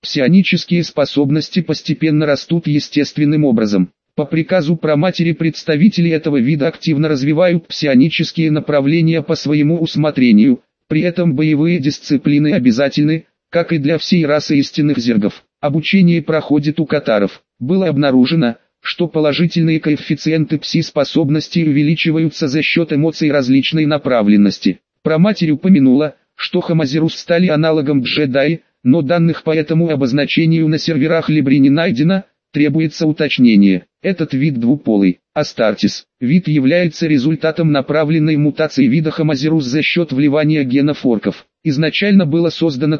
Псионические способности постепенно растут естественным образом. По приказу праматери представители этого вида активно развивают псионические направления по своему усмотрению, при этом боевые дисциплины обязательны, как и для всей расы истинных зергов. Обучение проходит у катаров. Было обнаружено, что положительные коэффициенты пси-способностей увеличиваются за счет эмоций различной направленности. Праматерь упомянула, что Хамазерус стали аналогом джедаи, но данных по этому обозначению на серверах Либри не найдено, требуется уточнение. Этот вид двуполый, Астартис. Вид является результатом направленной мутации вида Хамазерус за счет вливания генов орков. Изначально было создано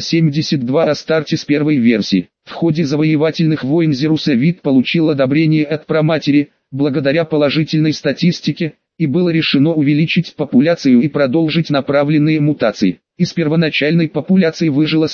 372 Астартис первой версии. В ходе завоевательных войн Зеруса вид получил одобрение от праматери, благодаря положительной статистике, и было решено увеличить популяцию и продолжить направленные мутации. Из первоначальной популяции выжило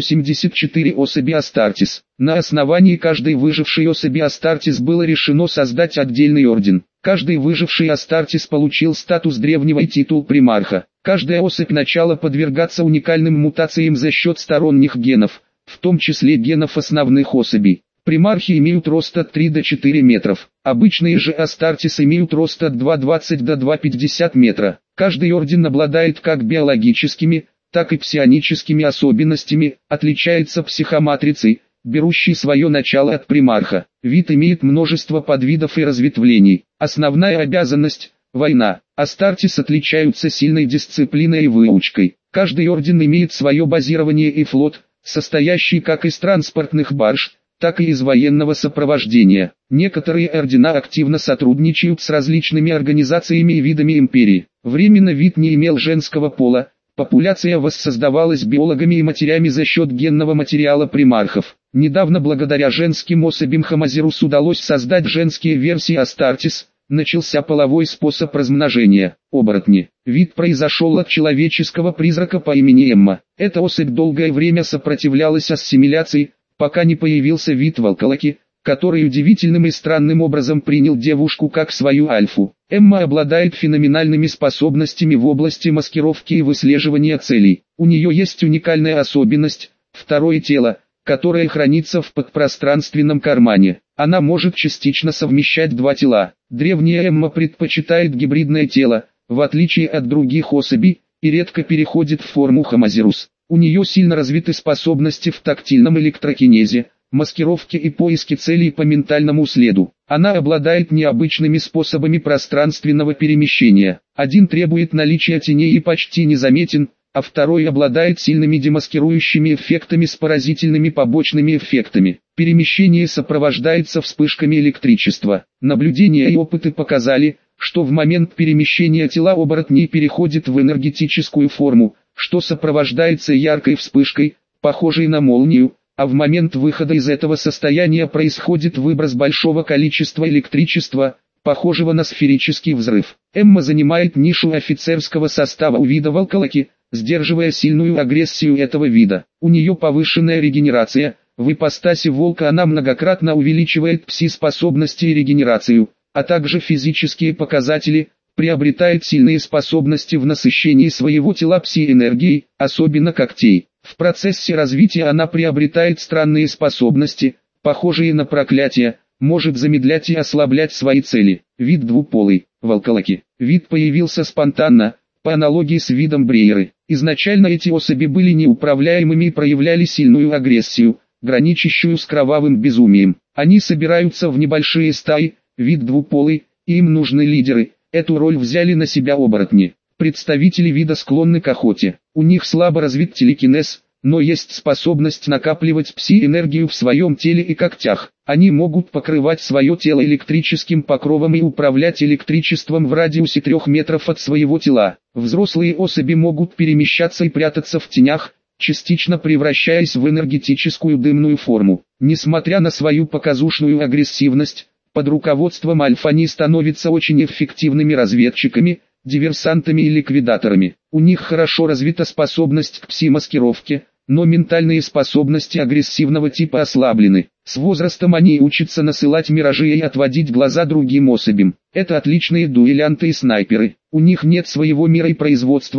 184 особи Астартис. На основании каждой выжившей особи Астартис было решено создать отдельный орден. Каждый выживший Астартис получил статус древнего и титул примарха. Каждая особь начала подвергаться уникальным мутациям за счет сторонних генов, в том числе генов основных особей. Примархи имеют рост от 3 до 4 метров. Обычные же Астартис имеют рост от 2,20 до 2,50 метра. Каждый орден обладает как биологическими, так и псионическими особенностями, отличается психоматрицей, берущей свое начало от примарха. Вид имеет множество подвидов и разветвлений. Основная обязанность – война. Астартис отличаются сильной дисциплиной и выучкой. Каждый орден имеет свое базирование и флот, состоящий как из транспортных барж, так и из военного сопровождения. Некоторые ордена активно сотрудничают с различными организациями и видами империи. Временно вид не имел женского пола. Популяция воссоздавалась биологами и матерями за счет генного материала примархов. Недавно благодаря женским особям Хамазерус удалось создать женские версии Астартис, начался половой способ размножения. Оборотни. Вид произошел от человеческого призрака по имени Эмма. Эта особь долгое время сопротивлялась ассимиляции, пока не появился вид волколаки, который удивительным и странным образом принял девушку как свою альфу. Эмма обладает феноменальными способностями в области маскировки и выслеживания целей. У нее есть уникальная особенность – второе тело, которое хранится в подпространственном кармане. Она может частично совмещать два тела. Древняя Эмма предпочитает гибридное тело, в отличие от других особей, и редко переходит в форму Хамазерус. У нее сильно развиты способности в тактильном электрокинезе, маскировке и поиске целей по ментальному следу. Она обладает необычными способами пространственного перемещения. Один требует наличия теней и почти незаметен, а второй обладает сильными демаскирующими эффектами с поразительными побочными эффектами. Перемещение сопровождается вспышками электричества. Наблюдения и опыты показали, что в момент перемещения тела оборотней переходит в энергетическую форму, что сопровождается яркой вспышкой, похожей на молнию, а в момент выхода из этого состояния происходит выброс большого количества электричества, похожего на сферический взрыв. Эмма занимает нишу офицерского состава у вида волколаки, сдерживая сильную агрессию этого вида. У нее повышенная регенерация, в ипостаси волка она многократно увеличивает пси-способности и регенерацию, а также физические показатели, приобретает сильные способности в насыщении своего тела пси-энергией, особенно когтей. В процессе развития она приобретает странные способности, похожие на проклятия, может замедлять и ослаблять свои цели. Вид двуполый, волколаки. Вид появился спонтанно, по аналогии с видом Брейеры. Изначально эти особи были неуправляемыми и проявляли сильную агрессию, граничащую с кровавым безумием. Они собираются в небольшие стаи, вид двуполый, и им нужны лидеры. Эту роль взяли на себя оборотни. Представители вида склонны к охоте. У них слабо развит телекинез, но есть способность накапливать пси-энергию в своем теле и когтях. Они могут покрывать свое тело электрическим покровом и управлять электричеством в радиусе 3 метров от своего тела. Взрослые особи могут перемещаться и прятаться в тенях, частично превращаясь в энергетическую дымную форму. Несмотря на свою показушную агрессивность, под руководством альфа они становятся очень эффективными разведчиками, диверсантами и ликвидаторами. У них хорошо развита способность к пси-маскировке, но ментальные способности агрессивного типа ослаблены. С возрастом они учатся насылать миражи и отводить глаза другим особям. Это отличные дуэлянты и снайперы. У них нет своего мира и производства,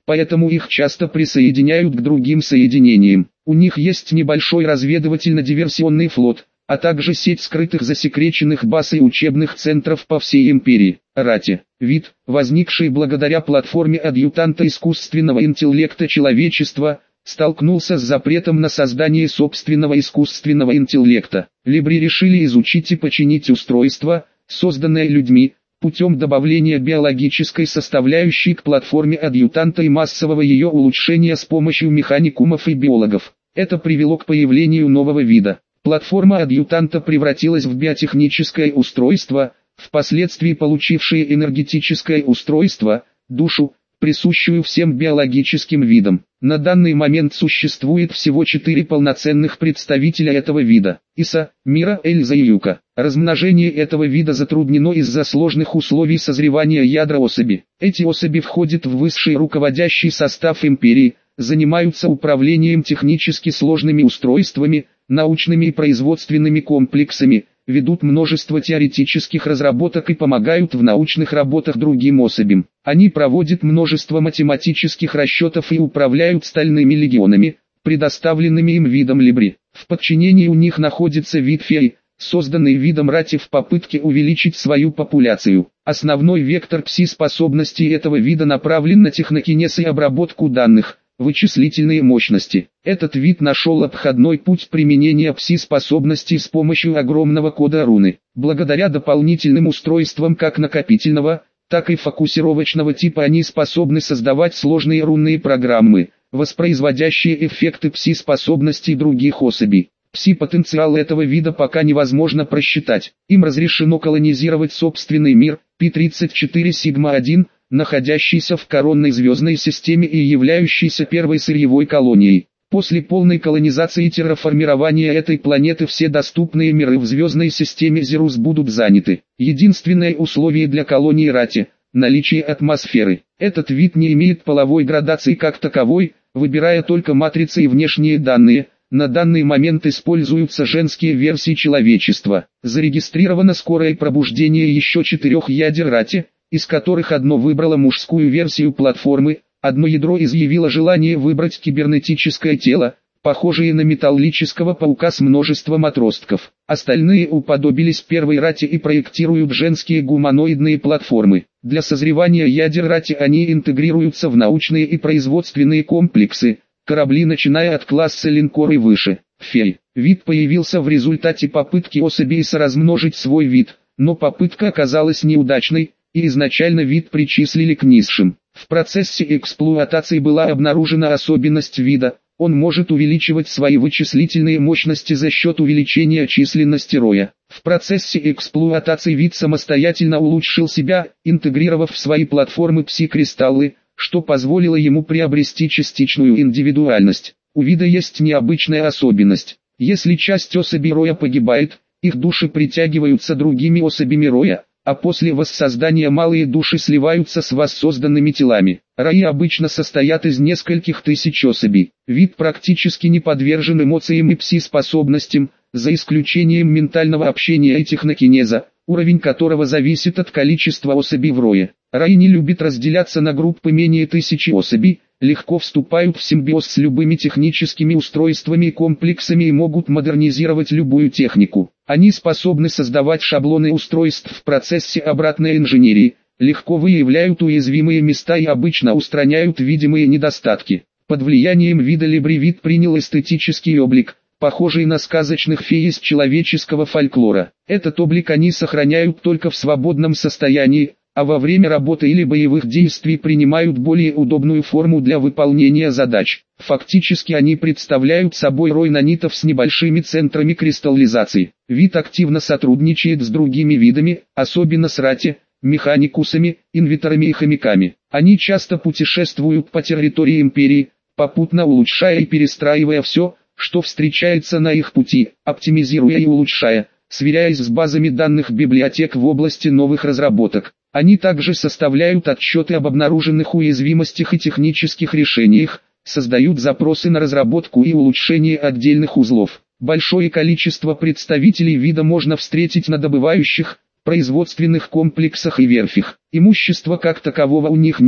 поэтому их часто присоединяют к другим соединениям. У них есть небольшой разведывательно-диверсионный флот, а также сеть скрытых засекреченных баз и учебных центров по всей империи. Рати – вид, возникший благодаря платформе адъютанта искусственного интеллекта человечества, столкнулся с запретом на создание собственного искусственного интеллекта. Либри решили изучить и починить устройство, созданное людьми, путем добавления биологической составляющей к платформе адъютанта и массового ее улучшения с помощью механикумов и биологов. Это привело к появлению нового вида. Платформа адъютанта превратилась в биотехническое устройство, впоследствии получившее энергетическое устройство, душу, присущую всем биологическим видам. На данный момент существует всего 4 полноценных представителя этого вида. Иса, Мира, Эльза и Юка. Размножение этого вида затруднено из-за сложных условий созревания ядра особи. Эти особи входят в высший руководящий состав империи, занимаются управлением технически сложными устройствами, научными и производственными комплексами, ведут множество теоретических разработок и помогают в научных работах другим особям. Они проводят множество математических расчетов и управляют стальными легионами, предоставленными им видом Либри. В подчинении у них находится вид феи, созданный видом Рати в попытке увеличить свою популяцию. Основной вектор пси-способностей этого вида направлен на технокинез и обработку данных, вычислительные мощности. Этот вид нашел обходной путь применения пси-способностей с помощью огромного кода руны. Благодаря дополнительным устройствам как накопительного, так и фокусировочного типа они способны создавать сложные рунные программы, воспроизводящие эффекты пси-способностей других особей. Пси-потенциал этого вида пока невозможно просчитать. Им разрешено колонизировать собственный мир, P-34 Sigma-1, находящийся в коронной звездной системе и являющийся первой сырьевой колонией. После полной колонизации и терраформирования этой планеты все доступные миры в звездной системе Зирус будут заняты. Единственное условие для колонии Рати – наличие атмосферы. Этот вид не имеет половой градации как таковой, выбирая только матрицы и внешние данные. На данный момент используются женские версии человечества. Зарегистрировано скорое пробуждение еще 4 ядер Рати, из которых одно выбрало мужскую версию платформы, одно ядро изъявило желание выбрать кибернетическое тело, похожее на металлического паука с множеством отростков. Остальные уподобились первой Рати и проектируют женские гуманоидные платформы. Для созревания ядер Рати они интегрируются в научные и производственные комплексы, корабли начиная от класса линкор и выше. Фей. Вид появился в результате попытки особей соразмножить свой вид, но попытка оказалась неудачной, и изначально вид причислили к низшим. В процессе эксплуатации была обнаружена особенность вида, он может увеличивать свои вычислительные мощности за счет увеличения численности роя. В процессе эксплуатации вид самостоятельно улучшил себя, интегрировав в свои платформы пси-кристаллы, что позволило ему приобрести частичную индивидуальность. У вида есть необычная особенность. Если часть особей роя погибает, их души притягиваются другими особями роя, а после воссоздания малые души сливаются с воссозданными телами. Раи обычно состоят из нескольких тысяч особей. Вид практически не подвержен эмоциям и пси-способностям, за исключением ментального общения и технокинеза, уровень которого зависит от количества особей в рое. Раи не любят разделяться на группы менее 1000 особей, легко вступают в симбиоз с любыми техническими устройствами и комплексами и могут модернизировать любую технику. Они способны создавать шаблоны устройств в процессе обратной инженерии, легко выявляют уязвимые места и обычно устраняют видимые недостатки. Под влиянием вида Либри вид принял эстетический облик, похожий на сказочных фей из человеческого фольклора. Этот облик они сохраняют только в свободном состоянии, а во время работы или боевых действий принимают более удобную форму для выполнения задач. Фактически они представляют собой рой нанитов с небольшими центрами кристаллизации. Вид активно сотрудничает с другими видами, особенно с Рати, механикусами, инвиторами и хомяками. Они часто путешествуют по территории империи, попутно улучшая и перестраивая все, что встречается на их пути, оптимизируя и улучшая, сверяясь с базами данных библиотек в области новых разработок. Они также составляют отчеты об обнаруженных уязвимостях и технических решениях, создают запросы на разработку и улучшение отдельных узлов. Большое количество представителей вида можно встретить на добывающих, производственных комплексах и верфях. Имущества как такового у них нет,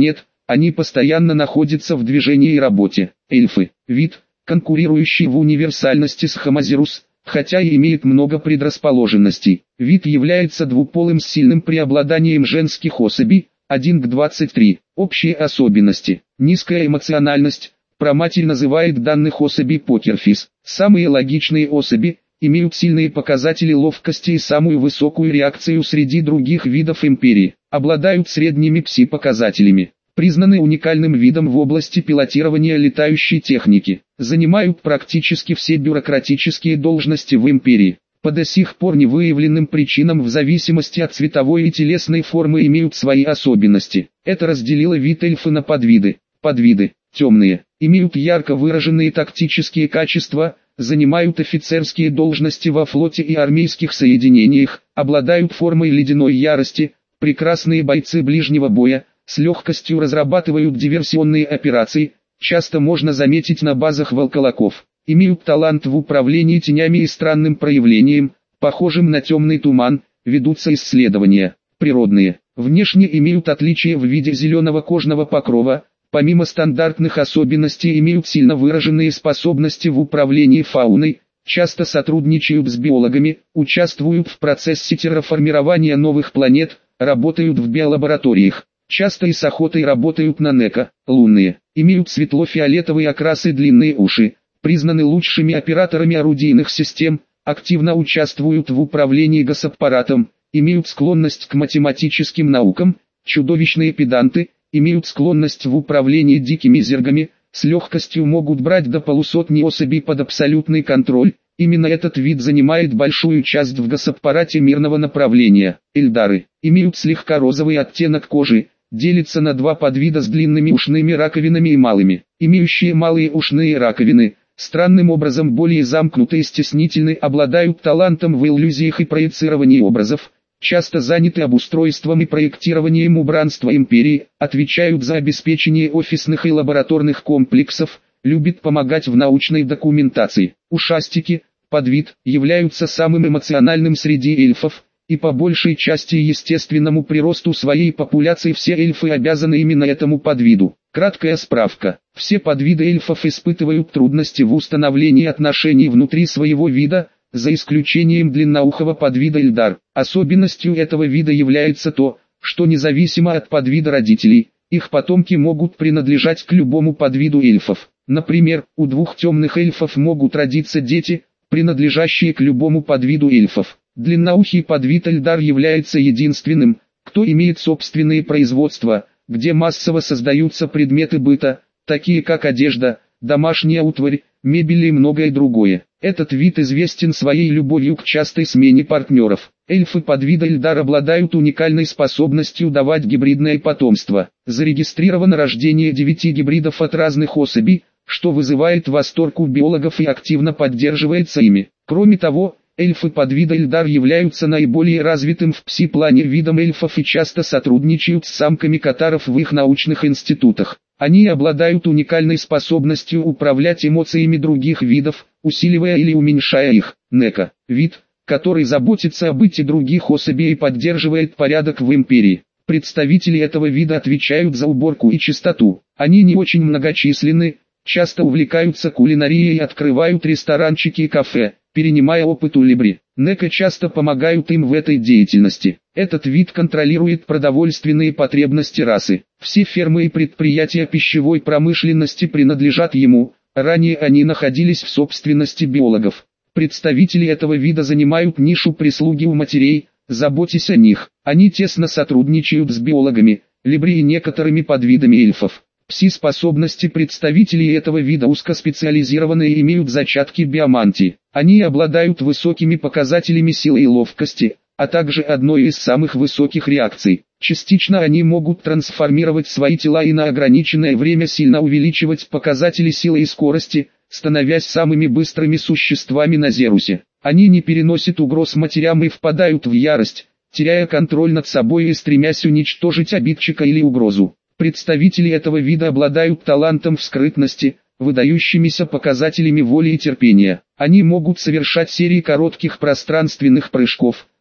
Они постоянно находятся в движении и работе. Эльфы – вид, конкурирующий в универсальности с Homozerus, хотя и имеет много предрасположенностей. Вид является двуполым с сильным преобладанием женских особей, 1 к 23. Общие особенности. Низкая эмоциональность. Проматерь называет данных особей покерфис. Самые логичные особи имеют сильные показатели ловкости и самую высокую реакцию среди других видов империи. Обладают средними пси-показателями. Признаны уникальным видом в области пилотирования летающей техники. Занимают практически все бюрократические должности в империи. По до сих пор невыявленным причинам в зависимости от цветовой и телесной формы имеют свои особенности. Это разделило вид эльфы на подвиды. Подвиды, темные, имеют ярко выраженные тактические качества, занимают офицерские должности во флоте и армейских соединениях, обладают формой ледяной ярости, прекрасные бойцы ближнего боя, с легкостью разрабатывают диверсионные операции, часто можно заметить на базах волколаков. Имеют талант в управлении тенями и странным проявлением, похожим на темный туман, ведутся исследования, природные. Внешне имеют отличия в виде зеленого кожного покрова, помимо стандартных особенностей имеют сильно выраженные способности в управлении фауной, часто сотрудничают с биологами, участвуют в процессе терраформирования новых планет, работают в биолабораториях. Часто и с охотой работают на Неко, лунные, имеют светло-фиолетовые окрасы и длинные уши, признаны лучшими операторами орудийных систем, активно участвуют в управлении госаппаратом, имеют склонность к математическим наукам, чудовищные педанты, имеют склонность в управлении дикими зергами, с легкостью могут брать до полусотни особей под абсолютный контроль. Именно этот вид занимает большую часть в госаппарате мирного направления. Эльдары имеют слегка розовый оттенок кожи, делятся на два подвида с длинными ушными раковинами и малыми. Имеющие малые ушные раковины, странным образом более замкнуты и стеснительны, обладают талантом в иллюзиях и проецировании образов, часто заняты обустройством и проектированием убранства империи, отвечают за обеспечение офисных и лабораторных комплексов, любят помогать в научной документации. Ушастики, подвид, являются самым эмоциональным среди эльфов, и по большей части естественному приросту своей популяции все эльфы обязаны именно этому подвиду. Краткая справка. Все подвиды эльфов испытывают трудности в установлении отношений внутри своего вида, за исключением длинноухого подвида Эльдар. Особенностью этого вида является то, что независимо от подвида родителей, их потомки могут принадлежать к любому подвиду эльфов. Например, у двух темных эльфов могут родиться дети, принадлежащие к любому подвиду эльфов. Длинноухий подвид Эльдар является единственным, кто имеет собственные производства, где массово создаются предметы быта, такие как одежда, домашняя утварь, мебель и многое другое. Этот вид известен своей любовью к частой смене партнеров. Эльфы подвида Эльдар обладают уникальной способностью давать гибридное потомство. Зарегистрировано рождение 9 гибридов от разных особей, что вызывает восторг у биологов и активно поддерживается ими. Кроме того, эльфы подвида Эльдар являются наиболее развитым в пси-плане видом эльфов и часто сотрудничают с самками катаров в их научных институтах. Они обладают уникальной способностью управлять эмоциями других видов, усиливая или уменьшая их. Неко – вид, который заботится о быте других особей и поддерживает порядок в империи. Представители этого вида отвечают за уборку и чистоту. Они не очень многочисленны, часто увлекаются кулинарией и открывают ресторанчики и кафе, перенимая опыт у либри. Неко часто помогают им в этой деятельности. Этот вид контролирует продовольственные потребности расы. Все фермы и предприятия пищевой промышленности принадлежат ему, ранее они находились в собственности биологов. Представители этого вида занимают нишу прислуги у матерей, заботясь о них. Они тесно сотрудничают с биологами, либри и некоторыми подвидами эльфов. Пси-способности представителей этого вида узкоспециализированные и имеют зачатки биомантии. Они обладают высокими показателями силы и ловкости, а также одной из самых высоких реакций. Частично они могут трансформировать свои тела и на ограниченное время сильно увеличивать показатели силы и скорости, становясь самыми быстрыми существами на Зерусе. Они не переносят угроз матерям и впадают в ярость, теряя контроль над собой и стремясь уничтожить обидчика или угрозу. Представители этого вида обладают талантом в скрытности, выдающимися показателями воли и терпения. Они могут совершать серии коротких пространственных прыжков,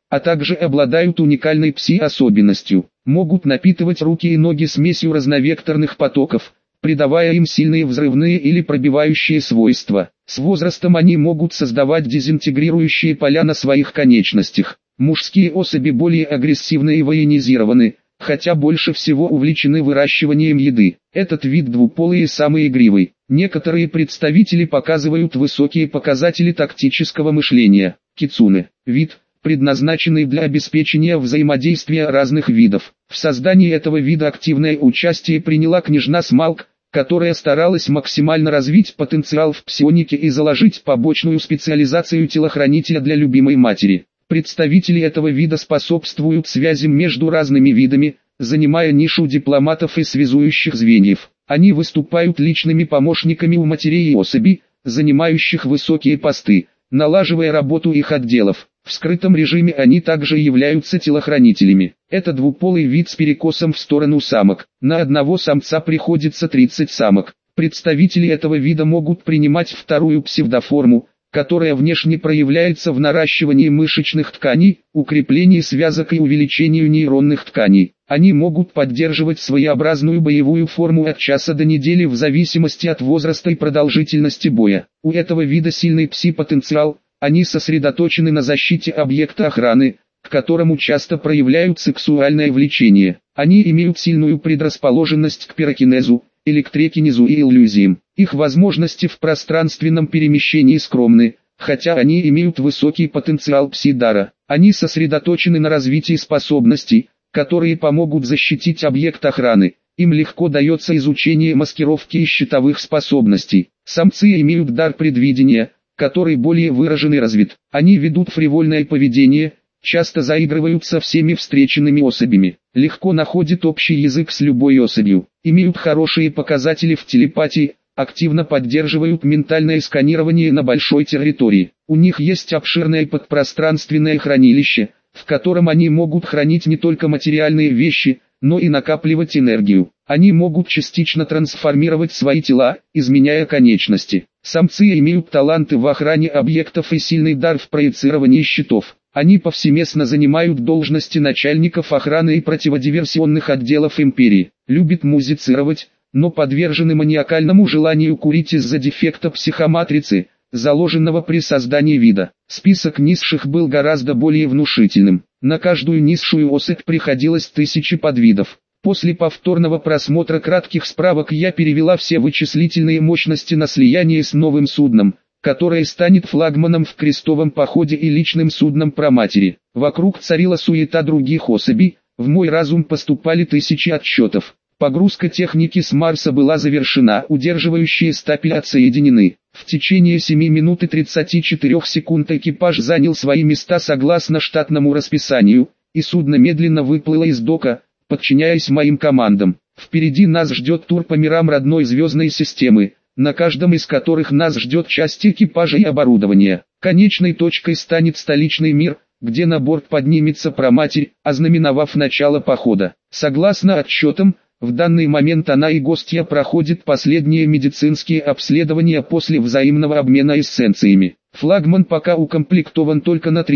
а также обладают уникальной пси-особенностью. Могут напитывать руки и ноги смесью разновекторных потоков, придавая им сильные взрывные или пробивающие свойства. С возрастом они могут создавать дезинтегрирующие поля на своих конечностях. Мужские особи более агрессивны и военизированы, хотя больше всего увлечены выращиванием еды. Этот вид двуполый и самый игривый. Некоторые представители показывают высокие показатели тактического мышления. Кицуне – вид, предназначенный для обеспечения взаимодействия разных видов. В создании этого вида активное участие приняла княжна Смалк, которая старалась максимально развить потенциал в псионике и заложить побочную специализацию телохранителя для любимой матери. Представители этого вида способствуют связям между разными видами, занимая нишу дипломатов и связующих звеньев. Они выступают личными помощниками у матерей и особей, занимающих высокие посты, налаживая работу их отделов. В скрытом режиме они также являются телохранителями. Это двуполый вид с перекосом в сторону самок. На одного самца приходится 30 самок. Представители этого вида могут принимать вторую псевдоформу, которая внешне проявляется в наращивании мышечных тканей, укреплении связок и увеличении нейронных тканей. Они могут поддерживать своеобразную боевую форму от часа до недели в зависимости от возраста и продолжительности боя. У этого вида сильный пси-потенциал, они сосредоточены на защите объекта охраны, к которому часто проявляют сексуальное влечение. Они имеют сильную предрасположенность к пирокинезу, электрокинезу и иллюзиям. Их возможности в пространственном перемещении скромны, хотя они имеют высокий потенциал пси-дара. Они сосредоточены на развитии способностей, которые помогут защитить объект охраны. Им легко дается изучение маскировки и щитовых способностей. Самцы имеют дар предвидения, который более выражен и развит. Они ведут фривольное поведение, часто заигрывают со всеми встреченными особями, легко находят общий язык с любой особью, имеют хорошие показатели в телепатии, активно поддерживают ментальное сканирование на большой территории. У них есть обширное подпространственное хранилище, в котором они могут хранить не только материальные вещи, но и накапливать энергию. Они могут частично трансформировать свои тела, изменяя конечности. Самцы имеют таланты в охране объектов и сильный дар в проецировании щитов. Они повсеместно занимают должности начальников охраны и противодиверсионных отделов империи. Любят музицировать, но подвержены маниакальному желанию курить из-за дефекта психоматрицы, заложенного при создании вида. Список низших был гораздо более внушительным. На каждую низшую особь приходилось 1000 подвидов. После повторного просмотра кратких справок я перевела все вычислительные мощности на слияние с новым судном, которое станет флагманом в крестовом походе и личным судном праматери. Вокруг царила суета других особей, в мой разум поступали тысячи отчетов. Погрузка техники с Марса была завершена, удерживающие стапель отсоединены. В течение 7 минут и 34 секунд экипаж занял свои места согласно штатному расписанию, и судно медленно выплыло из дока, подчиняясь моим командам. Впереди нас ждет тур по мирам родной звездной системы, на каждом из которых нас ждет часть экипажа и оборудования. Конечной точкой станет столичный мир, где на борт поднимется праматерь, ознаменовав начало похода. Согласно отчетам, в данный момент она и гостья проходят последние медицинские обследования после взаимного обмена эссенциями. Флагман пока укомплектован только на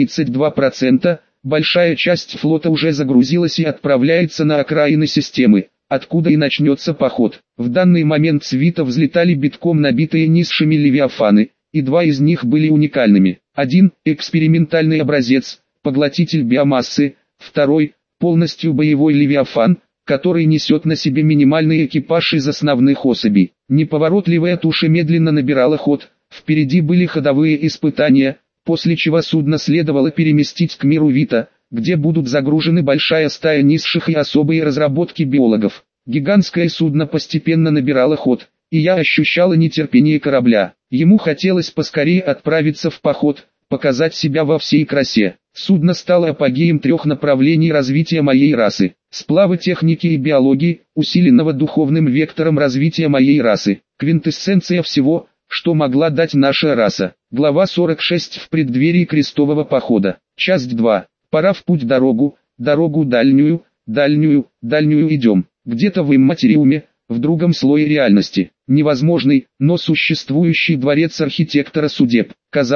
32%, большая часть флота уже загрузилась и отправляется на окраины системы, откуда и начнется поход. В данный момент свита взлетали битком набитые низшими левиафаны, и 2 из них были уникальными. Один – экспериментальный образец, поглотитель биомассы, второй – полностью боевой левиафан, который несет на себе минимальный экипаж из основных особей. Неповоротливая туша медленно набирала ход, впереди были ходовые испытания, после чего судно следовало переместить к миру Вита, где будут загружены большая стая низших и особые разработки биологов. Гигантское судно постепенно набирало ход, и я ощущала нетерпение корабля. Ему хотелось поскорее отправиться в поход, показать себя во всей красе. Судно стало апогеем 3 направлений развития моей расы: сплава техники и биологии, усиленного духовным вектором развития моей расы, квинтэссенция всего, что могла дать наша раса. Глава 46 в преддверии крестового похода. Часть 2. Пора в путь дорогу дальнюю идем. Где-то в имматериуме, в другом слое реальности. Невозможный, но существующий дворец архитектора судеб. Казалось,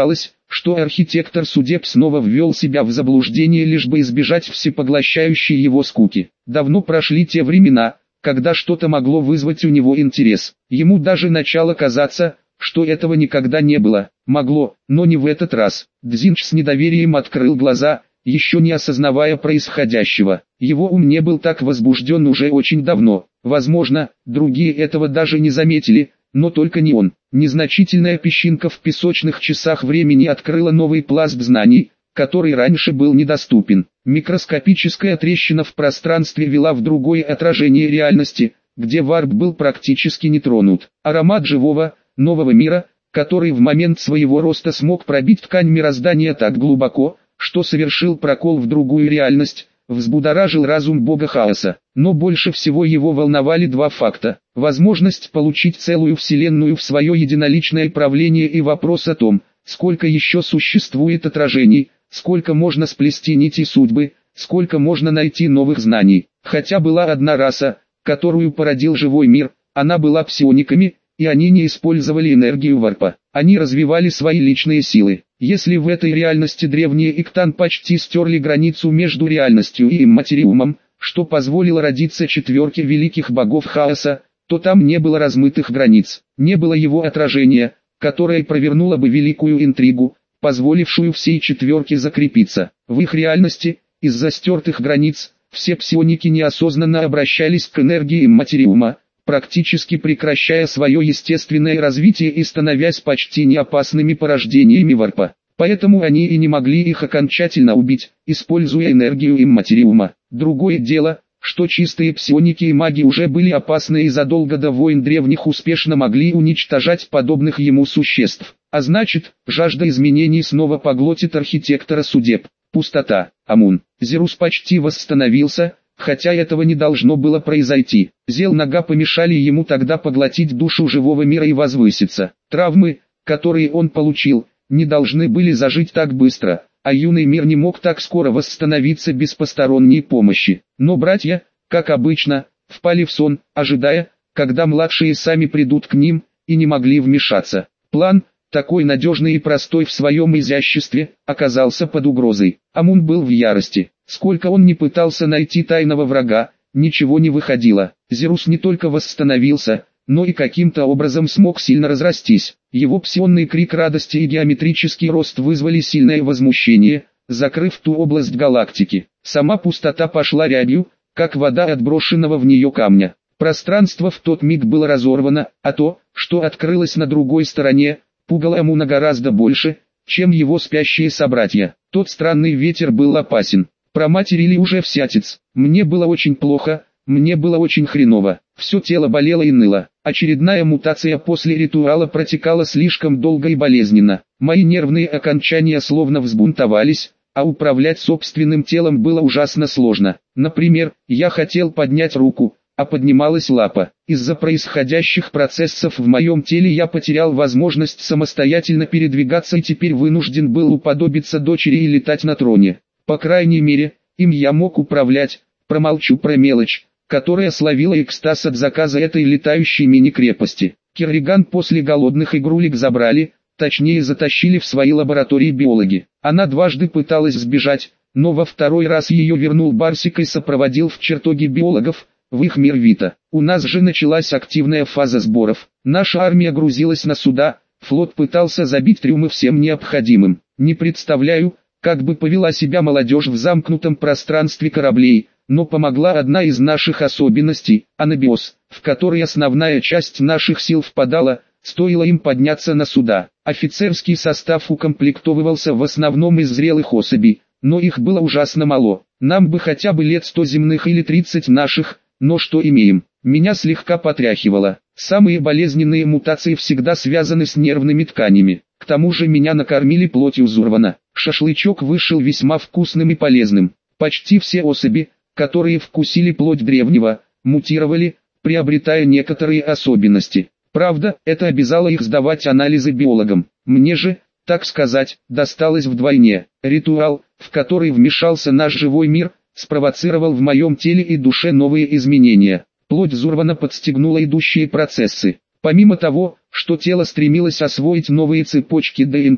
что архитектор судеб снова ввел себя в заблуждение, лишь бы избежать всепоглощающей его скуки. Давно прошли те времена, когда что-то могло вызвать у него интерес. Ему даже начало казаться, что этого никогда не было. Могло, но не в этот раз. Дзинч с недоверием открыл глаза, еще не осознавая происходящего. Его ум не был так возбужден уже очень давно. Возможно, другие этого даже не заметили, но только не он. Незначительная песчинка в песочных часах времени открыла новый пласт знаний, который раньше был недоступен. Микроскопическая трещина в пространстве вела в другое отражение реальности, где варп был практически не тронут. Аромат живого, нового мира, который в момент своего роста смог пробить ткань мироздания так глубоко, что совершил прокол в другую реальность, взбудоражил разум бога хаоса. Но больше всего его волновали два факта: возможность получить целую вселенную в свое единоличное правление и вопрос о том, сколько еще существует отражений, сколько можно сплести нити судьбы, сколько можно найти новых знаний. Хотя была одна раса, которую породил живой мир, она была псиониками, и они не использовали энергию варпа. Они развивали свои личные силы. Если в этой реальности древние Иктан почти стерли границу между реальностью и имматериумом, что позволило родиться четверке великих богов хаоса, то там не было размытых границ, не было его отражения, которое провернуло бы великую интригу, позволившую всей четверке закрепиться. В их реальности, из-за стертых границ, все псионики неосознанно обращались к энергии имматериума, практически прекращая свое естественное развитие и становясь почти неопасными порождениями варпа. Поэтому они и не могли их окончательно убить, используя энергию имматериума. Другое дело, что чистые псионики и маги уже были опасны и задолго до войн древних успешно могли уничтожать подобных ему существ. А значит, жажда изменений снова поглотит архитектора судеб. Пустота. Амун. Зерус почти восстановился, хотя этого не должно было произойти. Зел-нога помешали ему тогда поглотить душу живого мира и возвыситься. Травмы, которые он получил, не должны были зажить так быстро, а юный мир не мог так скоро восстановиться без посторонней помощи. Но братья, как обычно, впали в сон, ожидая, когда младшие сами придут к ним, и не могли вмешаться. План, такой надежный и простой в своем изяществе, оказался под угрозой. Амун был в ярости. Сколько он ни пытался найти тайного врага, ничего не выходило. Зерус не только восстановился, но и каким-то образом смог сильно разрастись. Его псионный крик радости и геометрический рост вызвали сильное возмущение, закрыв ту область галактики. Сама пустота пошла рябью, как вода от брошенного в нее камня. Пространство в тот миг было разорвано, а то, что открылось на другой стороне, пугало Амуна гораздо больше, чем его спящие собратья. Тот странный ветер был опасен. Проматерили уже всятец. Мне было очень плохо, мне было очень хреново. Все тело болело и ныло. Очередная мутация после ритуала протекала слишком долго и болезненно. Мои нервные окончания словно взбунтовались, а управлять собственным телом было ужасно сложно. Например, я хотел поднять руку, а поднималась лапа. Из-за происходящих процессов в моем теле я потерял возможность самостоятельно передвигаться и теперь вынужден был уподобиться дочери и летать на троне. По крайней мере, им я мог управлять. Промолчу про мелочь, которая словила экстаз от заказа этой летающей мини-крепости. Керриган после голодных игрулек забрали, точнее затащили в свои лаборатории биологи. Она дважды пыталась сбежать, но во второй раз ее вернул Барсик и сопроводил в чертоги биологов, в их мир Вита. У нас же началась активная фаза сборов. Наша армия грузилась на суда, флот пытался забить трюмы всем необходимым. Не представляю, как бы повела себя молодежь в замкнутом пространстве кораблей, но помогла одна из наших особенностей – анабиоз, в которой основная часть наших сил впадала, стоило им подняться на суда. Офицерский состав укомплектовывался в основном из зрелых особей, но их было ужасно мало. Нам бы хотя бы лет 100 земных или 30 наших, но что имеем? Меня слегка потряхивало. Самые болезненные мутации всегда связаны с нервными тканями. К тому же меня накормили плотью Зурвана. Шашлычок вышел весьма вкусным и полезным. Почти все особи, которые вкусили плоть древнего, мутировали, приобретая некоторые особенности. Правда, это обязало их сдавать анализы биологам. Мне же, так сказать, досталось вдвойне. Ритуал, в который вмешался наш живой мир, спровоцировал в моем теле и душе новые изменения. Плоть Зурвана подстегнула идущие процессы. Помимо того, что тело стремилось освоить новые цепочки ДНК,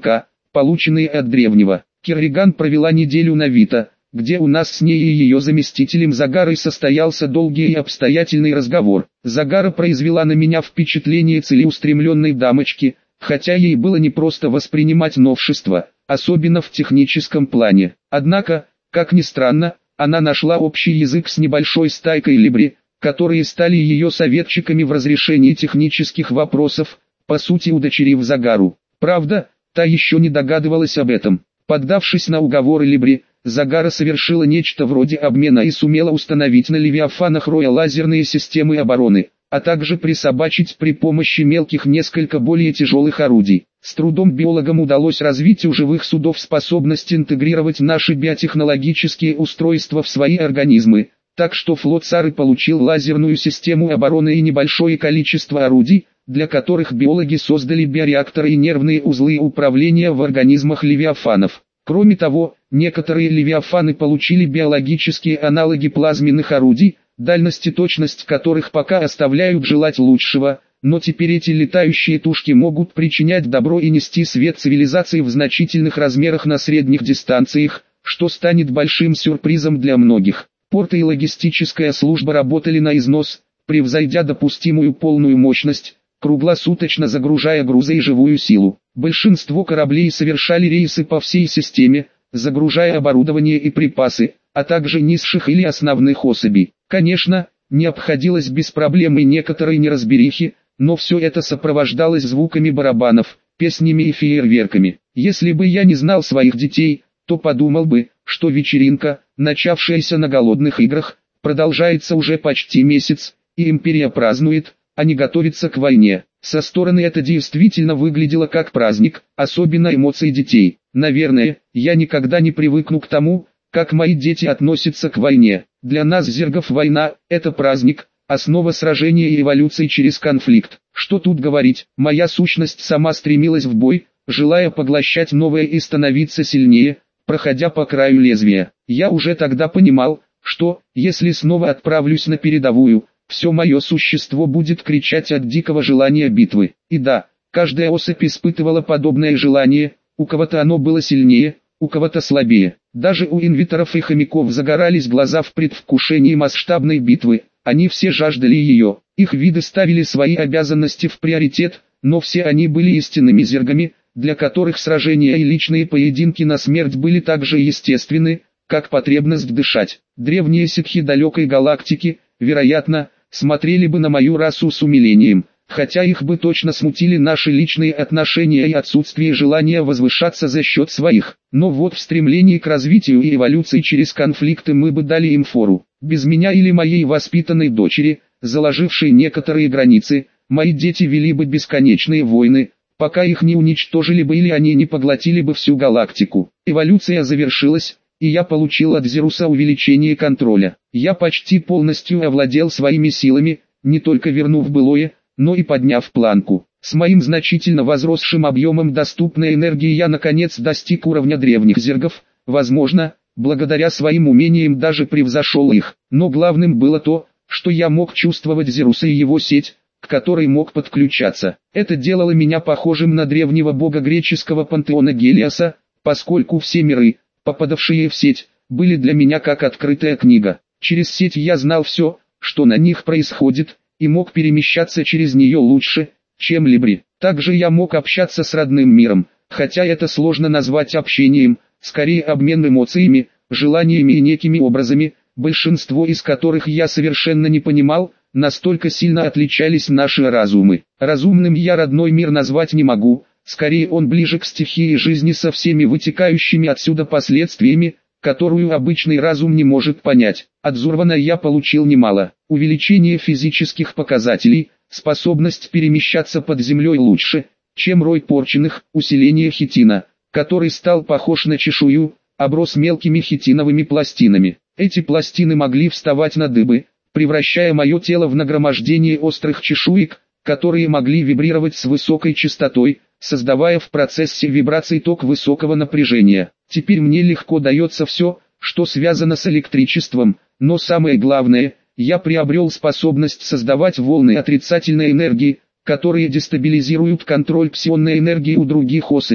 полученные от древнего. Керриган провела неделю на Вита, где у нас с ней и ее заместителем Загарой состоялся долгий и обстоятельный разговор. Загара произвела на меня впечатление целеустремленной дамочки, хотя ей было непросто воспринимать новшества, особенно в техническом плане. Однако, как ни странно, она нашла общий язык с небольшой стайкой либри, которые стали ее советчиками в разрешении технических вопросов, по сути удочерив Загару. Правда, та еще не догадывалась об этом. Поддавшись на уговоры либри, Загара совершила нечто вроде обмена и сумела установить на Левиафанах Роя лазерные системы обороны, а также присобачить при помощи мелких несколько более тяжелых орудий. С трудом биологам удалось развить у живых судов способность интегрировать наши биотехнологические устройства в свои организмы, так что флот Сары получил лазерную систему обороны и небольшое количество орудий, для которых биологи создали биореакторы и нервные узлы управления в организмах левиафанов. Кроме того, некоторые левиафаны получили биологические аналоги плазменных орудий, дальность и точность которых пока оставляют желать лучшего, но теперь эти летающие тушки могут причинять добро и нести свет цивилизации в значительных размерах на средних дистанциях, что станет большим сюрпризом для многих. Порты и логистическая служба работали на износ, превзойдя допустимую полную мощность, круглосуточно загружая грузы и живую силу. Большинство кораблей совершали рейсы по всей системе, загружая оборудование и припасы, а также низших или основных особей. Конечно, не обходилось без проблем и некоторой неразберихи, но все это сопровождалось звуками барабанов, песнями и фейерверками. Если бы я не знал своих детей, то подумал бы, что вечеринка, начавшаяся на голодных играх, продолжается уже почти месяц, и империя празднует, а не готовится к войне. Со стороны это действительно выглядело как праздник, особенно эмоции детей. Наверное, я никогда не привыкну к тому, как мои дети относятся к войне. Для нас, зергов, война – это праздник, основа сражения и эволюции через конфликт. Что тут говорить, моя сущность сама стремилась в бой, желая поглощать новое и становиться сильнее, проходя по краю лезвия. Я уже тогда понимал, что, если снова отправлюсь на передовую, все мое существо будет кричать от дикого желания битвы. И да, каждая особь испытывала подобное желание, у кого-то оно было сильнее, у кого-то слабее. Даже у инвиторов и хомяков загорались глаза в предвкушении масштабной битвы, они все жаждали ее. Их виды ставили свои обязанности в приоритет, но все они были истинными зергами, для которых сражения и личные поединки на смерть были так же естественны, как потребность дышать. Древние ситхи далекой галактики, вероятно, смотрели бы на мою расу с умилением, хотя их бы точно смутили наши личные отношения и отсутствие желания возвышаться за счет своих. Но вот в стремлении к развитию и эволюции через конфликты мы бы дали им фору. Без меня или моей воспитанной дочери, заложившей некоторые границы, мои дети вели бы бесконечные войны, пока их не уничтожили бы или они не поглотили бы всю галактику. Эволюция завершилась, и я получил от Зеруса увеличение контроля. Я почти полностью овладел своими силами, не только вернув былое, но и подняв планку. С моим значительно возросшим объемом доступной энергии я наконец достиг уровня древних зергов, возможно, благодаря своим умениям даже превзошел их. Но главным было то, что я мог чувствовать Зеруса и его сеть, к которой мог подключаться. Это делало меня похожим на древнего бога греческого пантеона Гелиоса, поскольку все миры, попадавшие в сеть, были для меня как открытая книга. Через сеть я знал все, что на них происходит, и мог перемещаться через нее лучше, чем либри. Также я мог общаться с родным миром, хотя это сложно назвать общением, скорее обмен эмоциями, желаниями и некими образами, большинство из которых я совершенно не понимал, настолько сильно отличались наши разумы. Разумным я родной мир назвать не могу, скорее он ближе к стихии жизни со всеми вытекающими отсюда последствиями, которую обычный разум не может понять. От Зурвана я получил немало. Увеличение физических показателей, способность перемещаться под землей лучше, чем рой порченных, усиление хитина, который стал похож на чешую, оброс мелкими хитиновыми пластинами. Эти пластины могли вставать на дыбы, превращая мое тело в нагромождение острых чешуек, которые могли вибрировать с высокой частотой, создавая в процессе вибраций ток высокого напряжения. Теперь мне легко дается все, что связано с электричеством, но самое главное, я приобрел способность создавать волны отрицательной энергии, которые дестабилизируют контроль псионной энергии у других особей,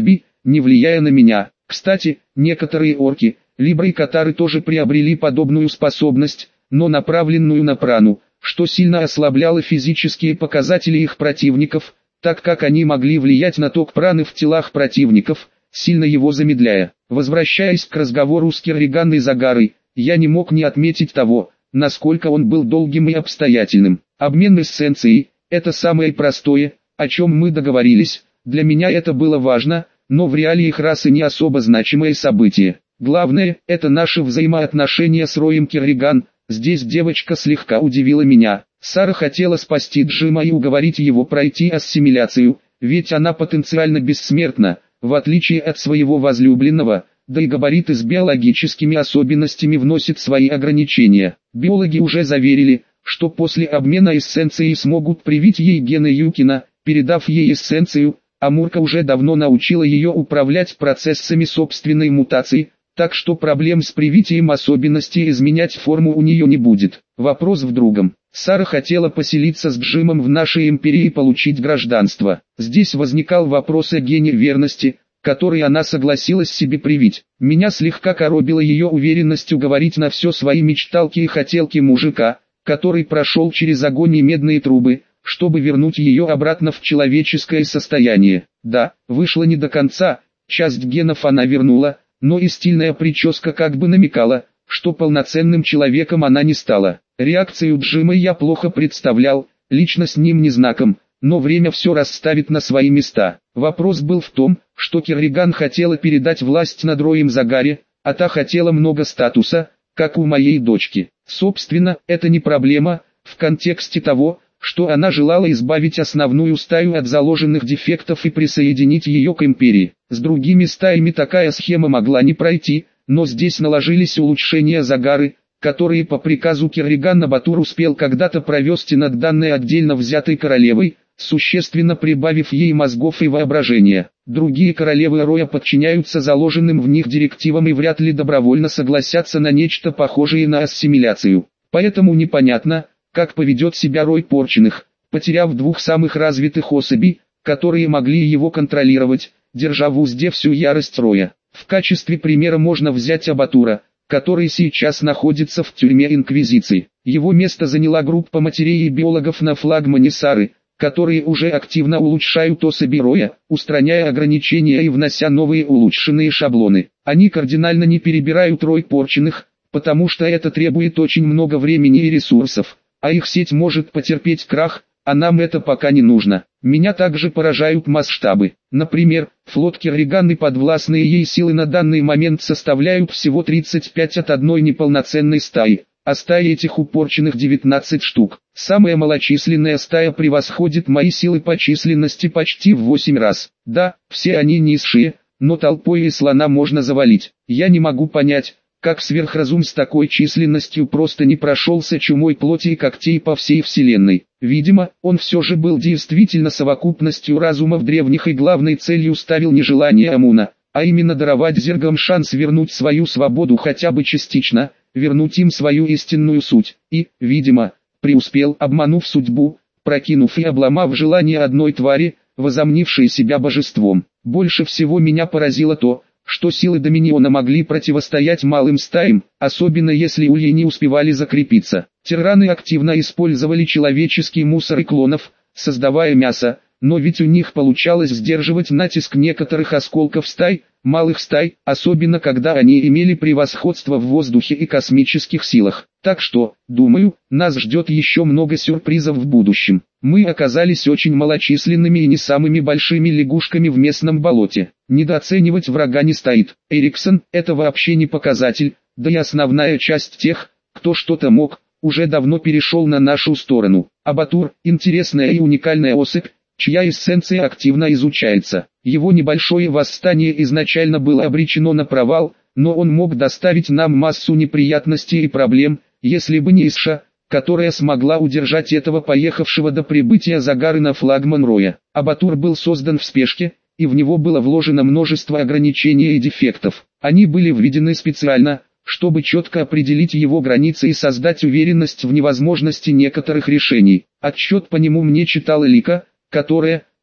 не влияя на меня. Кстати, некоторые орки, либры и катары тоже приобрели подобную способность, но направленную на прану, что сильно ослабляло физические показатели их противников, так как они могли влиять на ток праны в телах противников, сильно его замедляя. Возвращаясь к разговору с Керриганной Загарой, я не мог не отметить того, насколько он был долгим и обстоятельным. Обмен эссенцией – это самое простое, о чем мы договорились, для меня это было важно, но в реалиях расы не особо значимое событие. Главное – это наши взаимоотношения с Роем Керриган. Здесь девочка слегка удивила меня. Сара хотела спасти Джима и уговорить его пройти ассимиляцию, ведь она потенциально бессмертна, в отличие от своего возлюбленного, да и габариты с биологическими особенностями вносят свои ограничения. Биологи уже заверили, что после обмена эссенцией смогут привить ей гены Юкина, передав ей эссенцию, а Мурка уже давно научила ее управлять процессами собственной мутации, так что проблем с привитием особенностей изменять форму у нее не будет. Вопрос в другом. Сара хотела поселиться с Джимом в нашей империи и получить гражданство. Здесь возникал вопрос о гене верности, который она согласилась себе привить. Меня слегка коробила ее уверенность уговорить на все свои мечталки и хотелки мужика, который прошел через огонь и медные трубы, чтобы вернуть ее обратно в человеческое состояние. Да, вышло не до конца, часть генов она вернула, но и стильная прическа как бы намекала, что полноценным человеком она не стала. Реакцию Джима я плохо представлял, лично с ним не знаком, но время все расставит на свои места. Вопрос был в том, что Керриган хотела передать власть над Роем Загаре, а та хотела много статуса, как у моей дочки. Собственно, это не проблема, в контексте того, что она желала избавить основную стаю от заложенных дефектов и присоединить ее к империи. С другими стаями такая схема могла не пройти, но здесь наложились улучшения Загары, которые по приказу Керригана Батур успел когда-то провести над данной отдельно взятой королевой, существенно прибавив ей мозгов и воображения. Другие королевы Роя подчиняются заложенным в них директивам и вряд ли добровольно согласятся на нечто похожее на ассимиляцию. Поэтому непонятно, как поведет себя Рой Порченых, потеряв двух самых развитых особей, которые могли его контролировать, держа в узде всю ярость Роя. В качестве примера можно взять Абатура, который сейчас находится в тюрьме Инквизиции. Его место заняла группа матерей и биологов на флагмане Сары, которые уже активно улучшают особи Роя, устраняя ограничения и внося новые улучшенные шаблоны. Они кардинально не перебирают Рой Порченых, потому что это требует очень много времени и ресурсов, а их сеть может потерпеть крах, а нам это пока не нужно. Меня также поражают масштабы. Например, флот Керриган и подвластные ей силы на данный момент составляют всего 35 от одной неполноценной стаи, а стаи этих упорченных 19 штук. Самая малочисленная стая превосходит мои силы по численности почти в 8 раз. Да, все они низшие, но толпой и слона можно завалить. Я не могу понять, как сверхразум с такой численностью просто не прошелся чумой плоти и когтей по всей вселенной. Видимо, он все же был действительно совокупностью разумов древних и главной целью ставил не желание Амуна, а именно даровать зергам шанс вернуть свою свободу хотя бы частично, вернуть им свою истинную суть. И, видимо, преуспел, обманув судьбу, прокинув и обломав желание одной твари, возомнившей себя божеством. Больше всего меня поразило то, что силы Доминиона могли противостоять малым стаям, особенно если ульи не успевали закрепиться. Тираны активно использовали человеческий мусор и клонов, создавая мясо, но ведь у них получалось сдерживать натиск некоторых осколков стай, малых стай, особенно когда они имели превосходство в воздухе и космических силах. Так что, думаю, нас ждет еще много сюрпризов в будущем. Мы оказались очень малочисленными и не самыми большими лягушками в местном болоте. Недооценивать врага не стоит. Эриксон – это вообще не показатель, да и основная часть тех, кто что-то мог, уже давно перешел на нашу сторону. Абатур – интересная и уникальная особь, чья эссенция активно изучается. Его небольшое восстание изначально было обречено на провал, но он мог доставить нам массу неприятностей и проблем, если бы не Исша, которая смогла удержать этого поехавшего до прибытия Загары на флагман Роя. Абатур был создан в спешке, и в него было вложено множество ограничений и дефектов. Они были введены специально, чтобы четко определить его границы и создать уверенность в невозможности некоторых решений. Отчет по нему мне читала Лика, которая,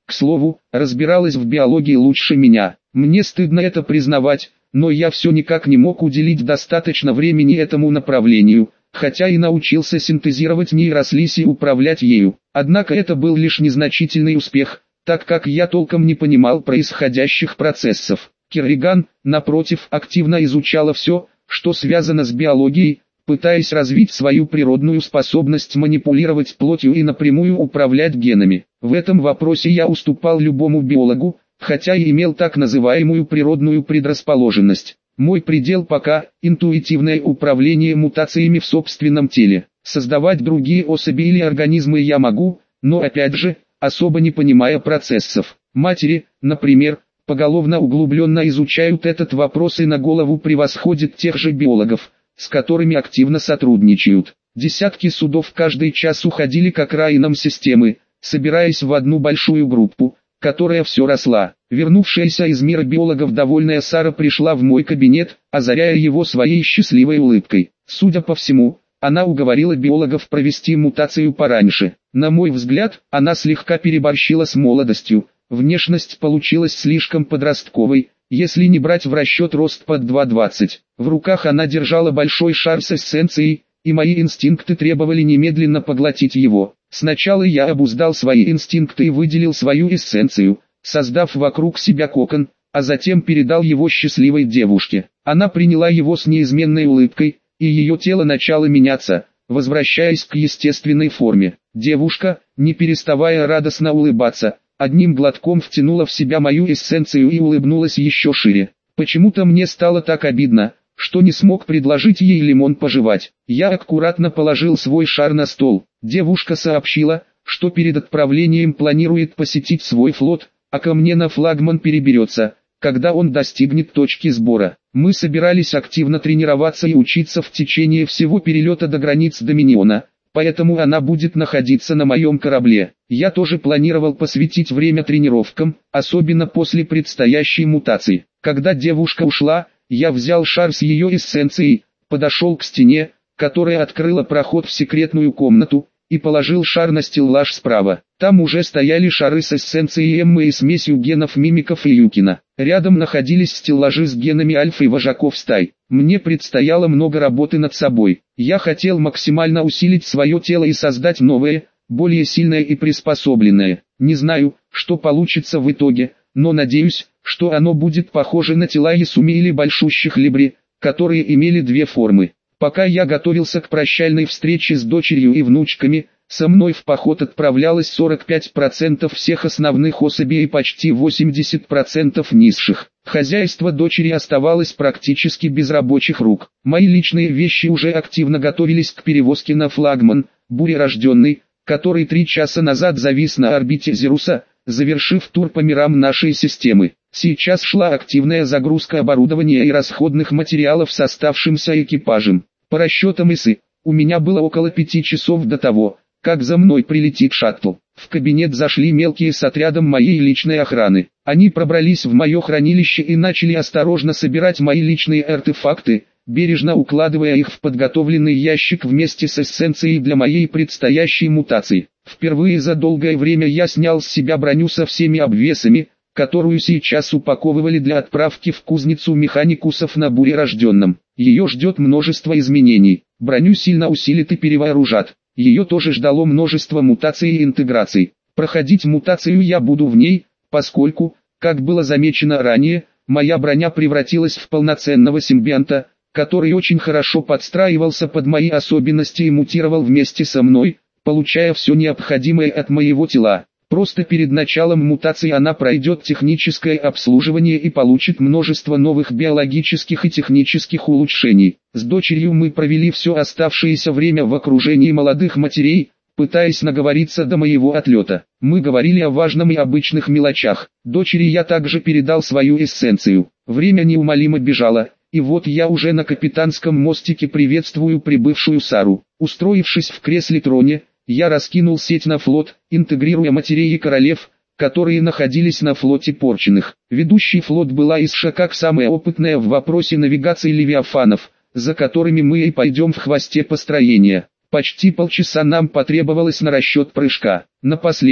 К слову, разбиралась в биологии лучше меня. Мне стыдно это признавать, но я все никак не мог уделить достаточно времени этому направлению, хотя и научился синтезировать нейрослизь и управлять ею. Однако это был лишь незначительный успех, так как я толком не понимал происходящих процессов. Керриган, напротив, активно изучала все, что связано с биологией, пытаясь развить свою природную способность манипулировать плотью и напрямую управлять генами. В этом вопросе я уступал любому биологу, хотя и имел так называемую природную предрасположенность. Мой предел пока – интуитивное управление мутациями в собственном теле. Создавать другие особи или организмы я могу, но опять же, особо не понимая процессов. Матери, например, поголовно углубленно изучают этот вопрос и на голову превосходят тех же биологов, с которыми активно сотрудничают. Десятки судов каждый час уходили к окраинам системы, собираясь в одну большую группу, которая все росла. Вернувшаяся из мира биологов довольная Сара пришла в мой кабинет, озаряя его своей счастливой улыбкой. Судя по всему, она уговорила биологов провести мутацию пораньше. На мой взгляд, она слегка переборщила с молодостью. Внешность получилась слишком подростковой, если не брать в расчет рост под 2,20. В руках она держала большой шар с эссенцией, и мои инстинкты требовали немедленно поглотить его. Сначала я обуздал свои инстинкты и выделил свою эссенцию, создав вокруг себя кокон, а затем передал его счастливой девушке. Она приняла его с неизменной улыбкой, и ее тело начало меняться, возвращаясь к естественной форме. Девушка, не переставая радостно улыбаться, одним глотком втянула в себя мою эссенцию и улыбнулась еще шире. Почему-то мне стало так обидно, что не смог предложить ей лимон пожевать. Я аккуратно положил свой шар на стол. Девушка сообщила, что перед отправлением планирует посетить свой флот, а ко мне на флагман переберется, когда он достигнет точки сбора. Мы собирались активно тренироваться и учиться в течение всего перелета до границ Доминиона, поэтому она будет находиться на моем корабле. Я тоже планировал посвятить время тренировкам, особенно после предстоящей мутации. Когда девушка ушла, я взял шар с ее эссенцией, подошел к стене, которая открыла проход в секретную комнату, и положил шар на стеллаж справа. Там уже стояли шары с эссенцией Эммы и смесью генов мимиков и Юкина. Рядом находились стеллажи с генами альфа и вожаков стай. Мне предстояло много работы над собой. Я хотел максимально усилить свое тело и создать новое, более сильное и приспособленное. Не знаю, что получится в итоге, но надеюсь, что оно будет похоже на тела Ясуми или большущих либри, которые имели две формы. Пока я готовился к прощальной встрече с дочерью и внучками, со мной в поход отправлялось 45% всех основных особей и почти 80% низших. Хозяйство дочери оставалось практически без рабочих рук. Мои личные вещи уже активно готовились к перевозке на флагман, бурерожденный, который 3 часа назад завис на орбите Зеруса, завершив тур по мирам нашей системы. Сейчас шла активная загрузка оборудования и расходных материалов с оставшимся экипажем. По расчетам ИСы, у меня было около 5 часов до того, как за мной прилетит шаттл. В кабинет зашли мелкие с отрядом моей личной охраны. Они пробрались в мое хранилище и начали осторожно собирать мои личные артефакты, бережно укладывая их в подготовленный ящик вместе с эссенцией для моей предстоящей мутации. Впервые за долгое время я снял с себя броню со всеми обвесами, которую сейчас упаковывали для отправки в кузницу механикусов на бурерожденном. Ее ждет множество изменений. Броню сильно усилит и перевооружат. Ее тоже ждало множество мутаций и интеграций. Проходить мутацию я буду в ней, поскольку, как было замечено ранее, моя броня превратилась в полноценного симбионта, который очень хорошо подстраивался под мои особенности и мутировал вместе со мной, получая все необходимое от моего тела. Просто перед началом мутации она пройдет техническое обслуживание и получит множество новых биологических и технических улучшений. С дочерью мы провели все оставшееся время в окружении молодых матерей, пытаясь наговориться до моего отлета. Мы говорили о важном и обычных мелочах. Дочери я также передал свою эссенцию. Время неумолимо бежало, и вот я уже на капитанском мостике приветствую прибывшую Сару. Устроившись в кресле троне, я раскинул сеть на флот, интегрируя матерей и королев, которые находились на флоте порченных. Ведущий флот была Исша как самая опытная в вопросе навигации левиафанов, за которыми мы и пойдем в хвосте построения. Почти полчаса нам потребовалось на расчет прыжка. Напоследок,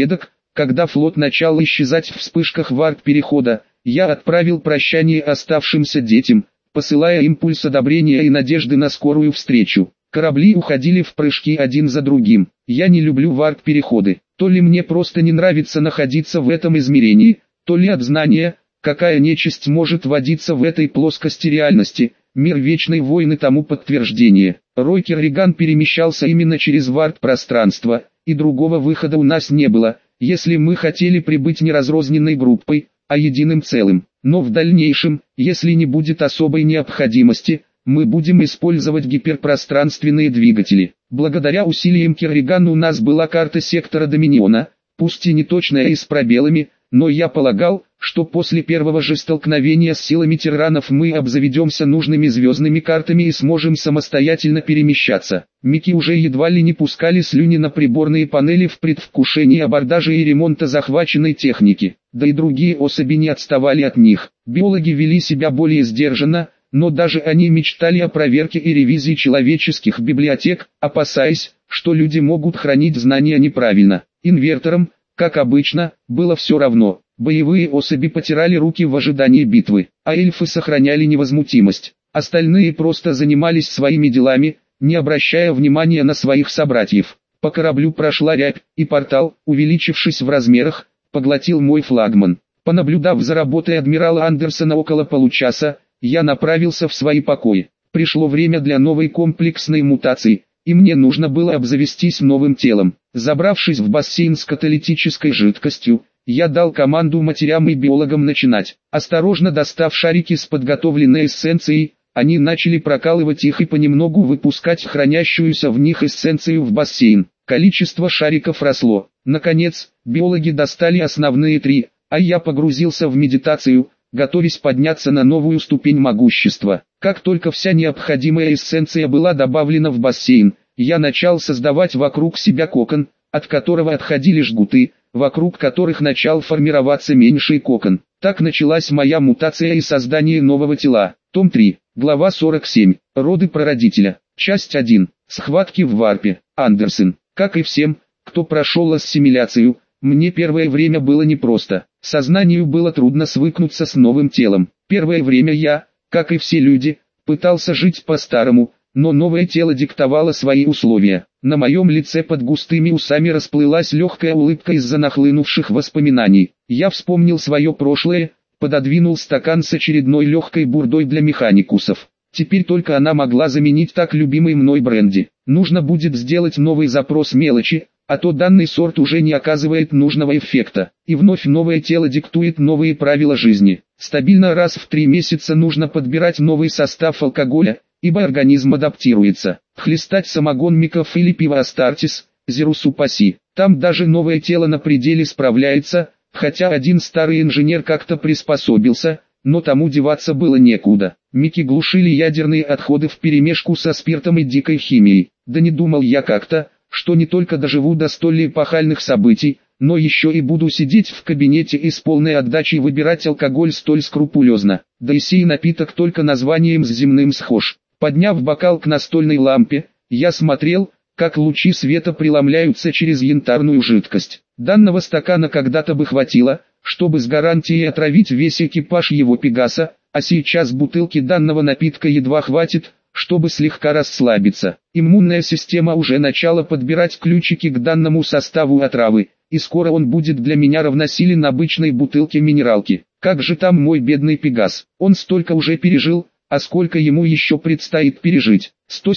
Когда флот начал исчезать в вспышках варп-перехода, я отправил прощание оставшимся детям, посылая импульс одобрения и надежды на скорую встречу. Корабли уходили в прыжки один за другим. Я не люблю варп-переходы. То ли мне просто не нравится находиться в этом измерении, то ли от знания, какая нечисть может водиться в этой плоскости реальности. Мир Вечной Войны тому подтверждение. Рой Керриган перемещался именно через варп-пространство, и другого выхода у нас не было, если мы хотели прибыть не разрозненной группой, а единым целым. Но в дальнейшем, если не будет особой необходимости, мы будем использовать гиперпространственные двигатели. Благодаря усилиям Керригана у нас была карта сектора Доминиона, пусть и не точная и с пробелами, но я полагал, что после первого же столкновения с силами тиранов мы обзаведемся нужными звездными картами и сможем самостоятельно перемещаться. Мики уже едва ли не пускали слюни на приборные панели в предвкушении абордажа и ремонта захваченной техники, да и другие особи не отставали от них. Биологи вели себя более сдержанно, но даже они мечтали о проверке и ревизии человеческих библиотек, опасаясь, что люди могут хранить знания неправильно. Инверторам, как обычно, было все равно. Боевые особи потирали руки в ожидании битвы, а эльфы сохраняли невозмутимость. Остальные просто занимались своими делами, не обращая внимания на своих собратьев. По кораблю прошла рябь, и портал, увеличившись в размерах, поглотил мой флагман. Понаблюдав за работой адмирала Андерсона около получаса, я направился в свои покои. Пришло время для новой комплексной мутации, и мне нужно было обзавестись новым телом. Забравшись в бассейн с каталитической жидкостью, я дал команду матерям и биологам начинать. Осторожно достав шарики с подготовленной эссенцией, они начали прокалывать их и понемногу выпускать хранящуюся в них эссенцию в бассейн. Количество шариков росло. Наконец, биологи достали основные 3, а я погрузился в медитацию, готовясь подняться на новую ступень могущества. Как только вся необходимая эссенция была добавлена в бассейн, я начал создавать вокруг себя кокон, от которого отходили жгуты, вокруг которых начал формироваться меньший кокон. Так началась моя мутация и создание нового тела. Том 3, глава 47, роды прародителя, часть 1, схватки в варпе. Андерсон. Как и всем, кто прошел ассимиляцию, мне первое время было непросто. Сознанию было трудно свыкнуться с новым телом. Первое время я, как и все люди, пытался жить по-старому, но новое тело диктовало свои условия. На моем лице под густыми усами расплылась легкая улыбка из-за нахлынувших воспоминаний. Я вспомнил свое прошлое, пододвинул стакан с очередной легкой бурдой для механикусов. Теперь только она могла заменить так любимый мной бренди. Нужно будет сделать новый запрос мелочи, а то данный сорт уже не оказывает нужного эффекта. И вновь новое тело диктует новые правила жизни. Стабильно раз в 3 месяца нужно подбирать новый состав алкоголя, ибо организм адаптируется. Хлестать самогон Миков или пиво Астартис, Зерус упаси. Там даже новое тело на пределе справляется, хотя один старый инженер как-то приспособился, но тому деваться было некуда. Мики глушили ядерные отходы вперемешку со спиртом и дикой химией. Да не думал я как-то, что не только доживу до столь эпохальных событий, но еще и буду сидеть в кабинете и с полной отдачей выбирать алкоголь столь скрупулезно. Да и сей напиток только названием с земным схож. Подняв бокал к настольной лампе, я смотрел, как лучи света преломляются через янтарную жидкость. Данного стакана когда-то бы хватило, чтобы с гарантией отравить весь экипаж его Пегаса, а сейчас бутылки данного напитка едва хватит, чтобы слегка расслабиться. Иммунная система уже начала подбирать ключики к данному составу отравы, и скоро он будет для меня равносилен обычной бутылке минералки. Как же там мой бедный Пегас? Он столько уже пережил, а сколько ему еще предстоит пережить?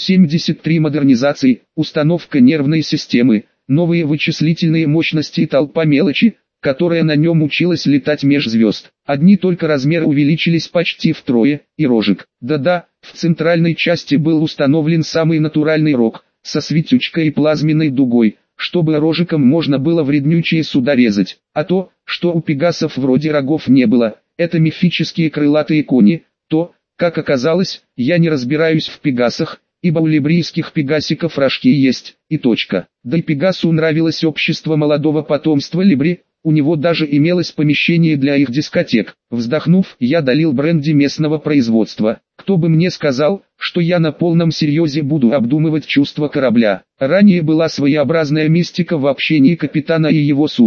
173 модернизации, установка нервной системы, новые вычислительные мощности и толпа мелочи, которая на нем училась летать меж звезд. Одни только размеры увеличились почти втрое, и рожек. Да-да, в центральной части был установлен самый натуральный рог, со светючкой и плазменной дугой, чтобы рожиком можно было вреднючие суда резать. А то, что у пегасов вроде рогов не было, это мифические крылатые кони. То, как оказалось, я не разбираюсь в пегасах, ибо у либрийских пегасиков рожки есть, и точка. Да и Пегасу нравилось общество молодого потомства либри. У него даже имелось помещение для их дискотек. Вздохнув, я долил бренди местного производства. Кто бы мне сказал, что я на полном серьезе буду обдумывать чувства корабля. Ранее была своеобразная мистика в общении капитана и его судна,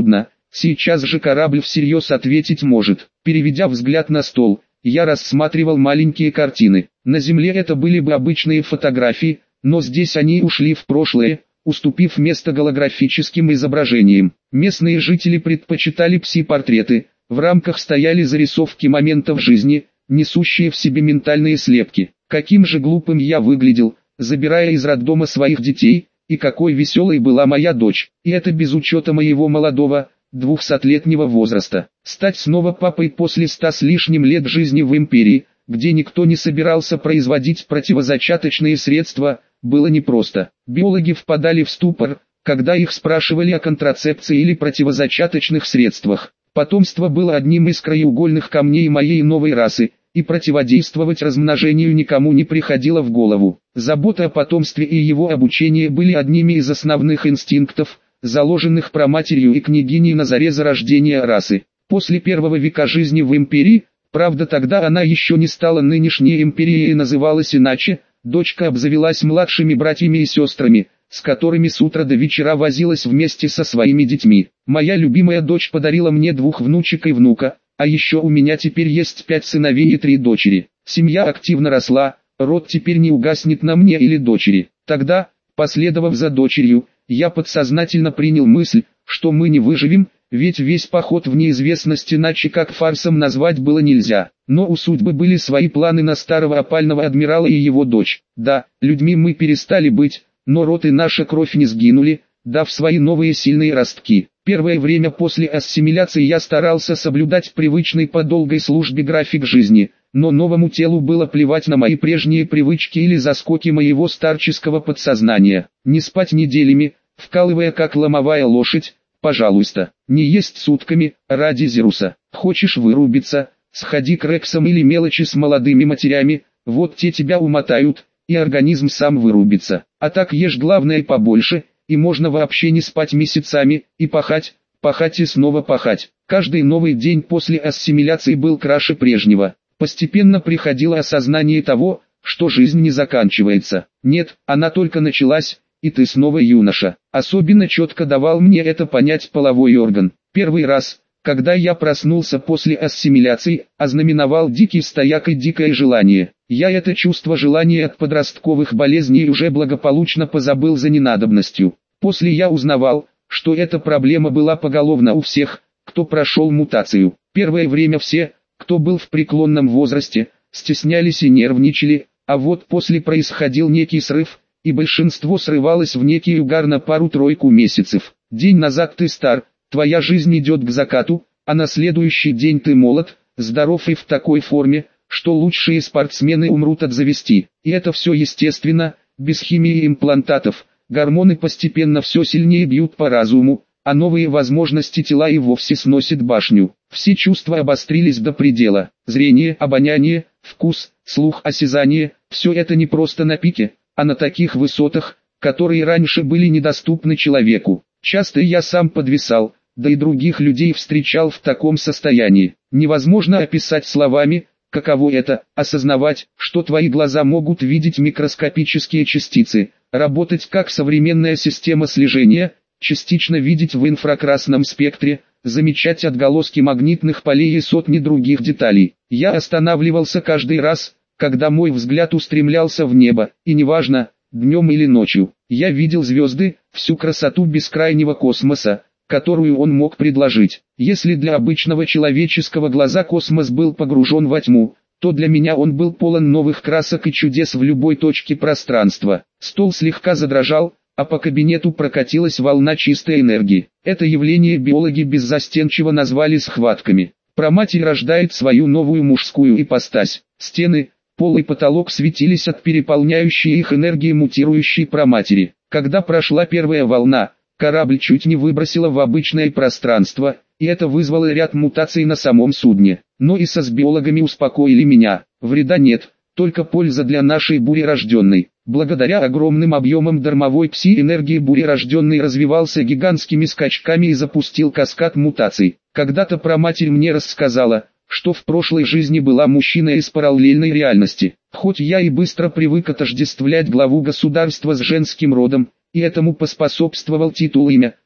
Сейчас же корабль всерьез ответить может. Переведя взгляд на стол, я рассматривал маленькие картины. На Земле это были бы обычные фотографии, но здесь они ушли в прошлое, уступив место голографическим изображениям. Местные жители предпочитали пси-портреты, в рамках стояли зарисовки моментов жизни, несущие в себе ментальные слепки. Каким же глупым я выглядел, забирая из роддома своих детей, и какой веселой была моя дочь, и это без учета моего молодого, 200-летнего возраста. Стать снова папой после 100 с лишним лет жизни в империи, где никто не собирался производить противозачаточные средства, было непросто. Биологи впадали в ступор, когда их спрашивали о контрацепции или противозачаточных средствах. Потомство было одним из краеугольных камней моей новой расы, и противодействовать размножению никому не приходило в голову. Забота о потомстве и его обучение были одними из основных инстинктов, заложенных праматерью и княгиней на заре зарождения расы. После первого века жизни в империи, правда тогда она еще не стала нынешней империей и называлась иначе, дочка обзавелась младшими братьями и сестрами, с которыми с утра до вечера возилась вместе со своими детьми. Моя любимая дочь подарила мне 2 внучек и внука, а еще у меня теперь есть 5 сыновей и 3 дочери. Семья активно росла, род теперь не угаснет на мне или дочери. Тогда, последовав за дочерью, я подсознательно принял мысль, что мы не выживем, ведь весь поход в неизвестность иначе как фарсом назвать было нельзя. Но у судьбы были свои планы на старого опального адмирала и его дочь. Да, людьми мы перестали быть, но род и наша кровь не сгинули, дав свои новые сильные ростки. Первое время после ассимиляции я старался соблюдать привычный по долгой службе график жизни, но новому телу было плевать на мои прежние привычки или заскоки моего старческого подсознания. Не спать неделями, вкалывая как ломовая лошадь, пожалуйста. Не есть сутками, ради Зеруса. Хочешь вырубиться, сходи к рексам или мелочи с молодыми матерями, вот те тебя умотают, и организм сам вырубится. А так ешь главное побольше, и можно вообще не спать месяцами, и пахать, пахать и снова пахать. Каждый новый день после ассимиляции был краше прежнего. Постепенно приходило осознание того, что жизнь не заканчивается. Нет, она только началась, и ты снова юноша. Особенно четко давал мне это понять половой орган. Первый раз, когда я проснулся после ассимиляции, ознаменовал дикий стояк и дикое желание. Я это чувство желания от подростковых болезней уже благополучно позабыл за ненадобностью. После я узнавал, что эта проблема была поголовна у всех, кто прошел мутацию. Первое время все, кто был в преклонном возрасте, стеснялись и нервничали, а вот после происходил некий срыв, и большинство срывалось в некий угар на пару-тройку месяцев. День назад ты стар, твоя жизнь идет к закату, а на следующий день ты молод, здоров и в такой форме, что лучшие спортсмены умрут от зависти. И это все естественно, без химии и имплантатов. Гормоны постепенно все сильнее бьют по разуму, а новые возможности тела и вовсе сносят башню. Все чувства обострились до предела. Зрение, обоняние, вкус, слух, осязание – все это не просто на пике, а на таких высотах, которые раньше были недоступны человеку. Часто я сам подвисал, да и других людей встречал в таком состоянии. Невозможно описать словами, каково это – осознавать, что твои глаза могут видеть микроскопические частицы, работать как современная система слежения, частично видеть в инфракрасном спектре, замечать отголоски магнитных полей и сотни других деталей. Я останавливался каждый раз, когда мой взгляд устремлялся в небо, и неважно, днем или ночью. Я видел звезды, всю красоту бескрайнего космоса, которую он мог предложить. Если для обычного человеческого глаза космос был погружен во тьму, то для меня он был полон новых красок и чудес в любой точке пространства. Стол слегка задрожал, а по кабинету прокатилась волна чистой энергии. Это явление биологи беззастенчиво назвали схватками. Праматерь рождает свою новую мужскую ипостась. Стены, пол и потолок светились от переполняющей их энергии мутирующей праматери. Когда прошла первая волна, корабль чуть не выбросило в обычное пространство, и это вызвало ряд мутаций на самом судне. Но и с биологами успокоили меня. Вреда нет, только польза для нашей бурерожденной. Благодаря огромным объемам дармовой пси-энергии бурерожденный развивался гигантскими скачками и запустил каскад мутаций. Когда-то праматерь мне рассказала, что в прошлой жизни была мужчиной из параллельной реальности. Хоть я и быстро привык отождествлять главу государства с женским родом, и этому поспособствовал титул имя,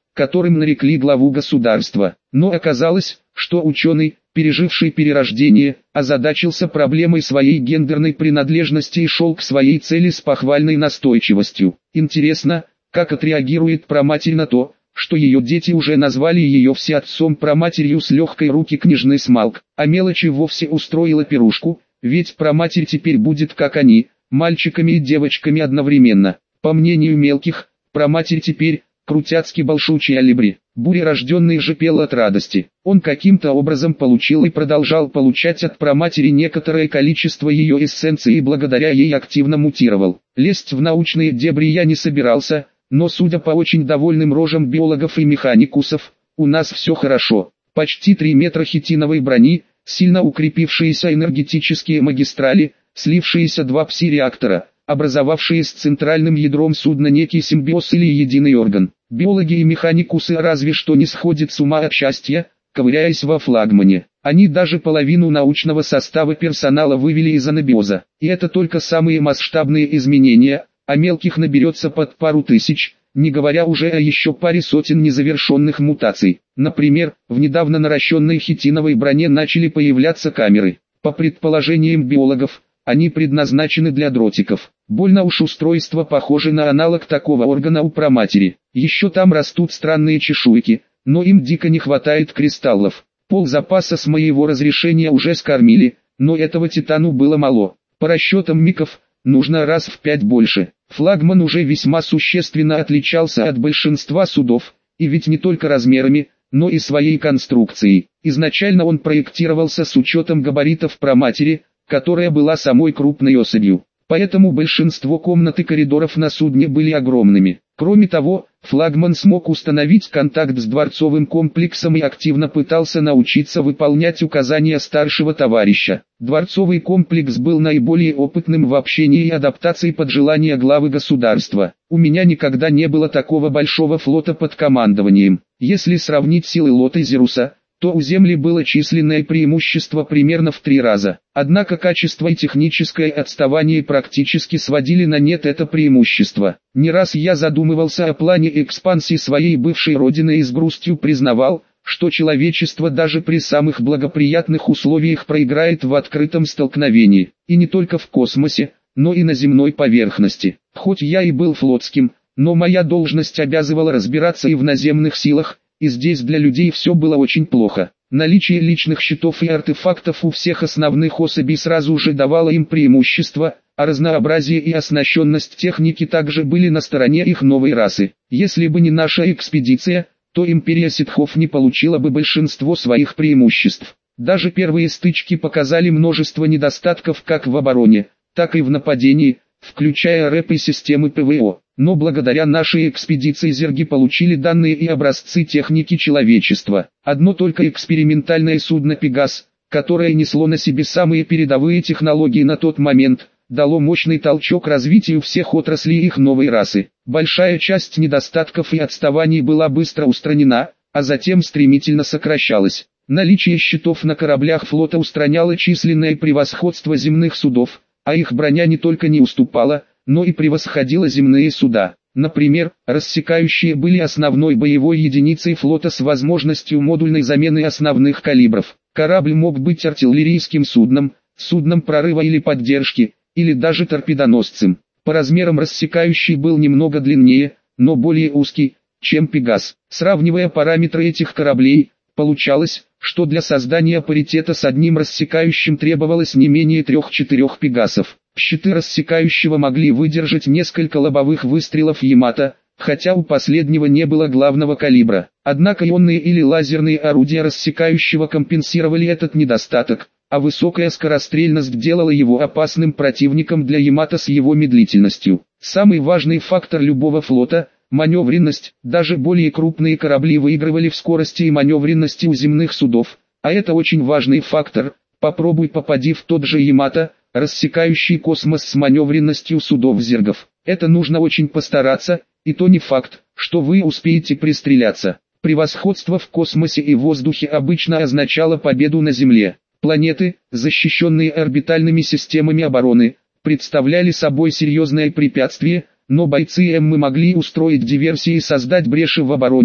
которым нарекли главу государства. Но оказалось, что ученый, переживший перерождение, озадачился проблемой своей гендерной принадлежности и шел к своей цели с похвальной настойчивостью. Интересно, как отреагирует праматерь на то, что ее дети уже назвали ее всеотцом праматерью с легкой руки княжны Смалк, а мелочи вовсе устроила пирушку, ведь праматерь теперь будет как они, мальчиками и девочками одновременно. По мнению мелких, праматерь теперь крутяцкий большучий алибри. Буря рожденный же пел от радости. Он каким-то образом получил и продолжал получать от праматери некоторое количество ее эссенции и благодаря ей активно мутировал. Лезть в научные дебри я не собирался, но судя по очень довольным рожам биологов и механикусов, у нас все хорошо. Почти 3 метра хитиновой брони, сильно укрепившиеся энергетические магистрали, слившиеся 2 пси-реактора, образовавшие с центральным ядром судна некий симбиоз или единый орган. Биологи и механикусы разве что не сходят с ума от счастья, ковыряясь во флагмане. Они даже половину научного состава персонала вывели из анабиоза. И это только самые масштабные изменения, а мелких наберется под пару тысяч, не говоря уже о еще паре сотен незавершенных мутаций. Например, в недавно наращенной хитиновой броне начали появляться камеры. По предположениям биологов, они предназначены для дротиков. Больно уж устройство похоже на аналог такого органа у праматери. Еще там растут странные чешуйки, но им дико не хватает кристаллов. Ползапаса с моего разрешения уже скормили, но этого титану было мало. По расчетам миков, нужно раз в 5 больше. Флагман уже весьма существенно отличался от большинства судов, и ведь не только размерами, но и своей конструкцией. Изначально он проектировался с учетом габаритов праматери, которая была самой крупной особью. Поэтому большинство комнат и коридоров на судне были огромными. Кроме того, флагман смог установить контакт с дворцовым комплексом и активно пытался научиться выполнять указания старшего товарища. Дворцовый комплекс был наиболее опытным в общении и адаптации под желания главы государства. У меня никогда не было такого большого флота под командованием. Если сравнить силы Лота Зеруса, то у Земли было численное преимущество примерно в 3 раза. Однако качество и техническое отставание практически сводили на нет это преимущество. Не раз я задумывался о плане экспансии своей бывшей родины и с грустью признавал, что человечество даже при самых благоприятных условиях проиграет в открытом столкновении. И не только в космосе, но и на земной поверхности. Хоть я и был флотским, но моя должность обязывала разбираться и в наземных силах, и здесь для людей все было очень плохо. Наличие личных щитов и артефактов у всех основных особей сразу же давало им преимущество, а разнообразие и оснащенность техники также были на стороне их новой расы. Если бы не наша экспедиция, то империя ситхов не получила бы большинство своих преимуществ. Даже первые стычки показали множество недостатков как в обороне, так и в нападении, включая рэп и системы ПВО. Но благодаря нашей экспедиции зерги получили данные и образцы техники человечества. Одно только экспериментальное судно «Пегас», которое несло на себе самые передовые технологии на тот момент, дало мощный толчок развитию всех отраслей их новой расы. Большая часть недостатков и отставаний была быстро устранена, а затем стремительно сокращалась. Наличие щитов на кораблях флота устраняло численное превосходство земных судов, а их броня не только не уступала, но и превосходила земные суда. Например, рассекающие были основной боевой единицей флота с возможностью модульной замены основных калибров. Корабль мог быть артиллерийским судном, судном прорыва или поддержки, или даже торпедоносцем. По размерам рассекающий был немного длиннее, но более узкий, чем «Пегас». Сравнивая параметры этих кораблей, получалось, что для создания паритета с одним рассекающим требовалось не менее 3-4 «Пегасов». Щиты рассекающего могли выдержать несколько лобовых выстрелов «Ямато», хотя у последнего не было главного калибра. Однако ионные или лазерные орудия рассекающего компенсировали этот недостаток, а высокая скорострельность делала его опасным противником для «Ямато» с его медлительностью. Самый важный фактор любого флота – маневренность. Даже более крупные корабли выигрывали в скорости и маневренности у земных судов, а это очень важный фактор. Попробуй попади в тот же «Ямато», рассекающий космос с маневренностью судов зергов. Это нужно очень постараться, и то не факт, что вы успеете пристреляться. Превосходство в космосе и воздухе обычно означало победу на Земле. Планеты, защищенные орбитальными системами обороны, представляли собой серьезное препятствие, но бойцы Эммы могли устроить диверсии и создать бреши в обороне,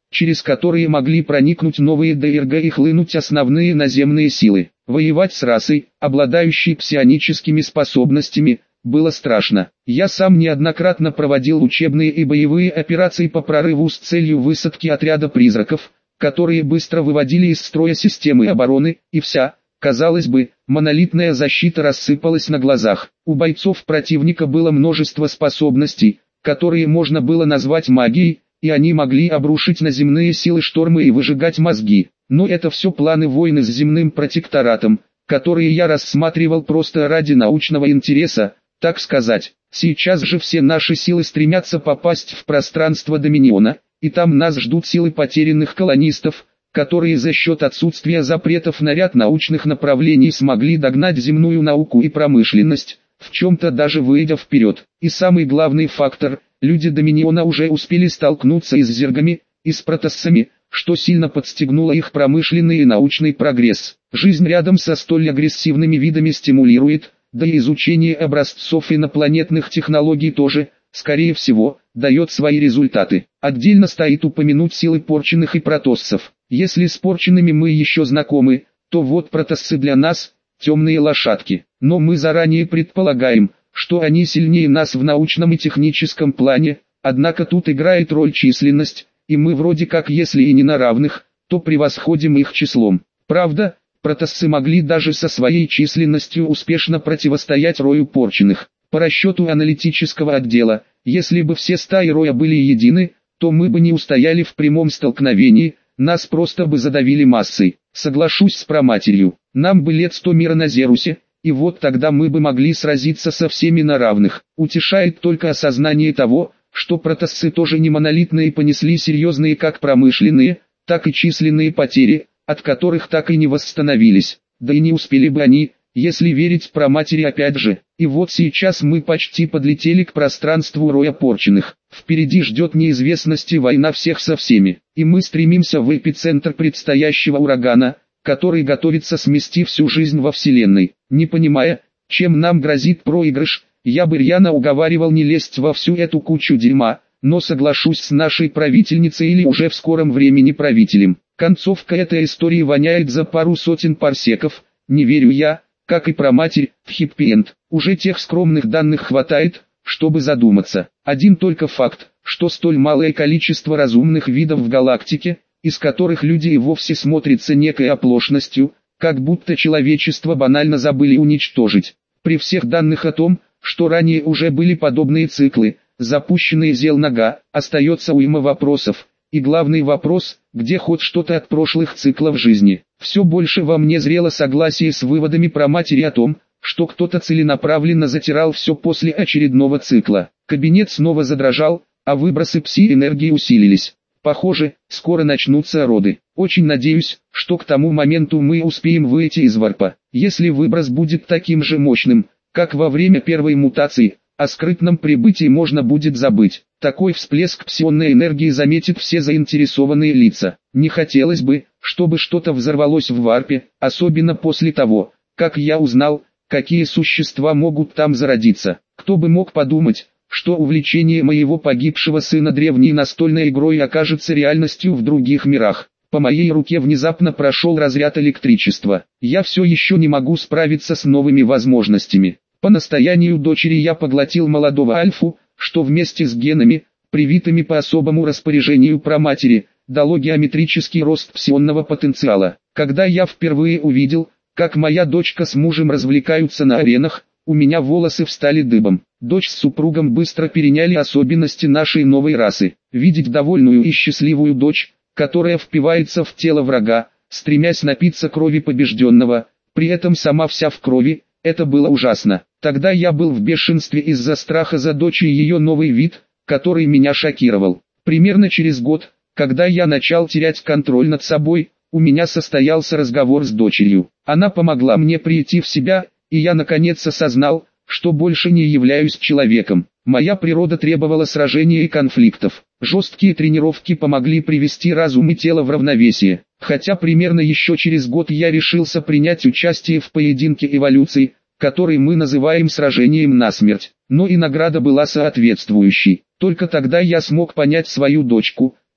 через которые могли проникнуть новые ДРГ и хлынуть основные наземные силы. Воевать с расой, обладающей псионическими способностями, было страшно. Я сам неоднократно проводил учебные и боевые операции по прорыву с целью высадки отряда призраков, которые быстро выводили из строя системы обороны, и вся, казалось бы, монолитная защита рассыпалась на глазах. У бойцов противника было множество способностей, которые можно было назвать магией, и они могли обрушить на земные силы штормы и выжигать мозги. Но это все планы войны с земным протекторатом, которые я рассматривал просто ради научного интереса, так сказать. Сейчас же все наши силы стремятся попасть в пространство Доминиона, и там нас ждут силы потерянных колонистов, которые за счет отсутствия запретов на ряд научных направлений смогли догнать земную науку и промышленность, в чем-то даже выйдя вперед. И самый главный фактор – люди Доминиона уже успели столкнуться и с зергами, и с протоссами, что сильно подстегнуло их промышленный и научный прогресс. Жизнь рядом со столь агрессивными видами стимулирует, да и изучение образцов инопланетных технологий тоже, скорее всего, дает свои результаты. Отдельно стоит упомянуть силы порченных и протоссов. Если с порченными мы еще знакомы, то вот протоссы для нас – темные лошадки. Но мы заранее предполагаем, что они сильнее нас в научном и техническом плане, однако тут играет роль численность, и мы вроде как если и не на равных, то превосходим их числом. Правда, протоссы могли даже со своей численностью успешно противостоять рою порченных. По расчету аналитического отдела, если бы все стаи роя были едины, то мы бы не устояли в прямом столкновении, нас просто бы задавили массой. Соглашусь с праматерью, нам бы лет 100 мира на Зерусе, и вот тогда мы бы могли сразиться со всеми на равных. Утешает только осознание того, что протоссы тоже не монолитные и понесли серьезные как промышленные, так и численные потери, от которых так и не восстановились. Да и не успели бы они, если верить праматери опять же. И вот сейчас мы почти подлетели к пространству роя порченных. Впереди ждет неизвестность и война всех со всеми. И мы стремимся в эпицентр предстоящего урагана, который готовится смести всю жизнь во Вселенной. Не понимая, чем нам грозит проигрыш, я бы рьяно уговаривал не лезть во всю эту кучу дерьма, но соглашусь с нашей правительницей или уже в скором времени правителем. Концовка этой истории воняет за пару сотен парсеков, не верю я, как и праматерь, в хэппи-энд. Уже тех скромных данных хватает, чтобы задуматься. Один только факт, что столь малое количество разумных видов в галактике, из которых люди и вовсе смотрятся некой оплошностью, как будто человечество банально забыли уничтожить. При всех данных о том, что ранее уже были подобные циклы, запущенные Зел-Нога, остается уйма вопросов. И главный вопрос, где хоть что-то от прошлых циклов жизни. Все больше во мне зрело согласие с выводами праматери о том, что кто-то целенаправленно затирал все после очередного цикла. Кабинет снова задрожал, а выбросы пси-энергии усилились. Похоже, скоро начнутся роды. Очень надеюсь, что к тому моменту мы успеем выйти из варпа. Если выброс будет таким же мощным, как во время первой мутации, о скрытном прибытии можно будет забыть. Такой всплеск псионной энергии заметят все заинтересованные лица. Не хотелось бы, чтобы что-то взорвалось в варпе, особенно после того, как я узнал, какие существа могут там зародиться. Кто бы мог подумать, что увлечение моего погибшего сына древней настольной игрой окажется реальностью в других мирах. По моей руке внезапно прошел разряд электричества. Я все еще не могу справиться с новыми возможностями. По настоянию дочери я поглотил молодого альфу, что вместе с генами, привитыми по особому распоряжению праматери, дало геометрический рост псионного потенциала. Когда я впервые увидел, как моя дочка с мужем развлекаются на аренах, у меня волосы встали дыбом. Дочь с супругом быстро переняли особенности нашей новой расы. Видеть довольную и счастливую дочь, которая впивается в тело врага, стремясь напиться крови побежденного, при этом сама вся в крови, это было ужасно. Тогда я был в бешенстве из-за страха за дочь и ее новый вид, который меня шокировал. Примерно через год, когда я начал терять контроль над собой, у меня состоялся разговор с дочерью. Она помогла мне прийти в себя, и я наконец осознал, что больше не являюсь человеком. Моя природа требовала сражений и конфликтов. Жесткие тренировки помогли привести разум и тело в равновесие. Хотя примерно еще через год я решился принять участие в поединке эволюции, который мы называем сражением насмерть. Но и награда была соответствующей. Только тогда я смог понять свою дочку,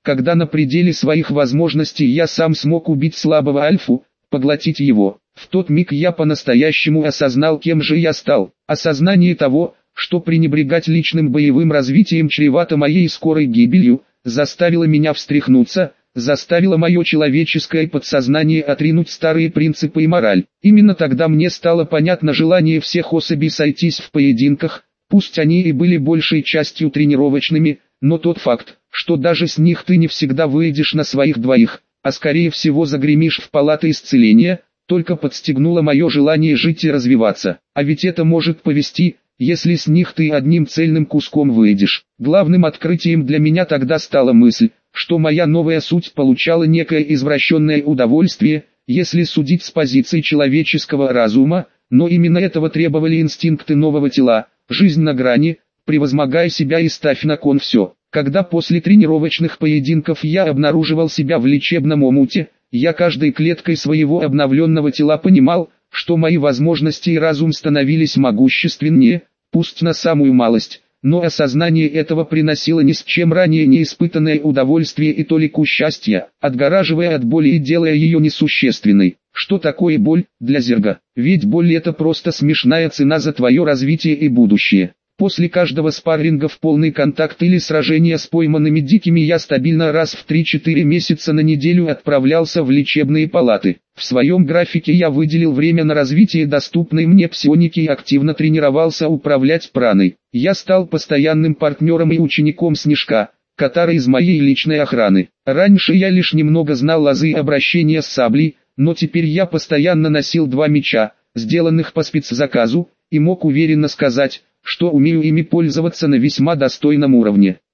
когда на пределе своих возможностей я сам смог убить слабого альфу, поглотить его. В тот миг я по-настоящему осознал, кем же я стал. Осознание того, что пренебрегать личным боевым развитием чревато моей скорой гибелью, заставило меня встряхнуться, заставило мое человеческое подсознание отринуть старые принципы и мораль. Именно тогда мне стало понятно желание всех особей сойтись в поединках, пусть они и были большей частью тренировочными, но тот факт, что даже с них ты не всегда выйдешь на своих двоих, а скорее всего загремишь в палаты исцеления, только подстегнуло мое желание жить и развиваться. А ведь это может повести, если с них ты одним цельным куском выйдешь. Главным открытием для меня тогда стала мысль, что моя новая суть получала некое извращенное удовольствие, если судить с позиции человеческого разума, но именно этого требовали инстинкты нового тела, жизнь на грани, превозмогай себя и ставь на кон все. Когда после тренировочных поединков я обнаруживал себя в лечебном омуте, я каждой клеткой своего обновленного тела понимал, что мои возможности и разум становились могущественнее, пусть на самую малость, но осознание этого приносило ни с чем ранее не испытанное удовольствие и толику счастья, отгораживая от боли и делая ее несущественной. Что такое боль для Зерга? Ведь боль — это просто смешная цена за твое развитие и будущее. После каждого спарринга в полный контакт или сражения с пойманными дикими я стабильно раз в 3-4 месяца на неделю отправлялся в лечебные палаты. В своем графике я выделил время на развитие доступной мне псионики и активно тренировался управлять праной. Я стал постоянным партнером и учеником Снежка, Катара из моей личной охраны. Раньше я лишь немного знал азы обращения с саблей, но теперь я постоянно носил 2 меча, сделанных по спецзаказу, и мог уверенно сказать, что умею ими пользоваться на весьма достойном уровне.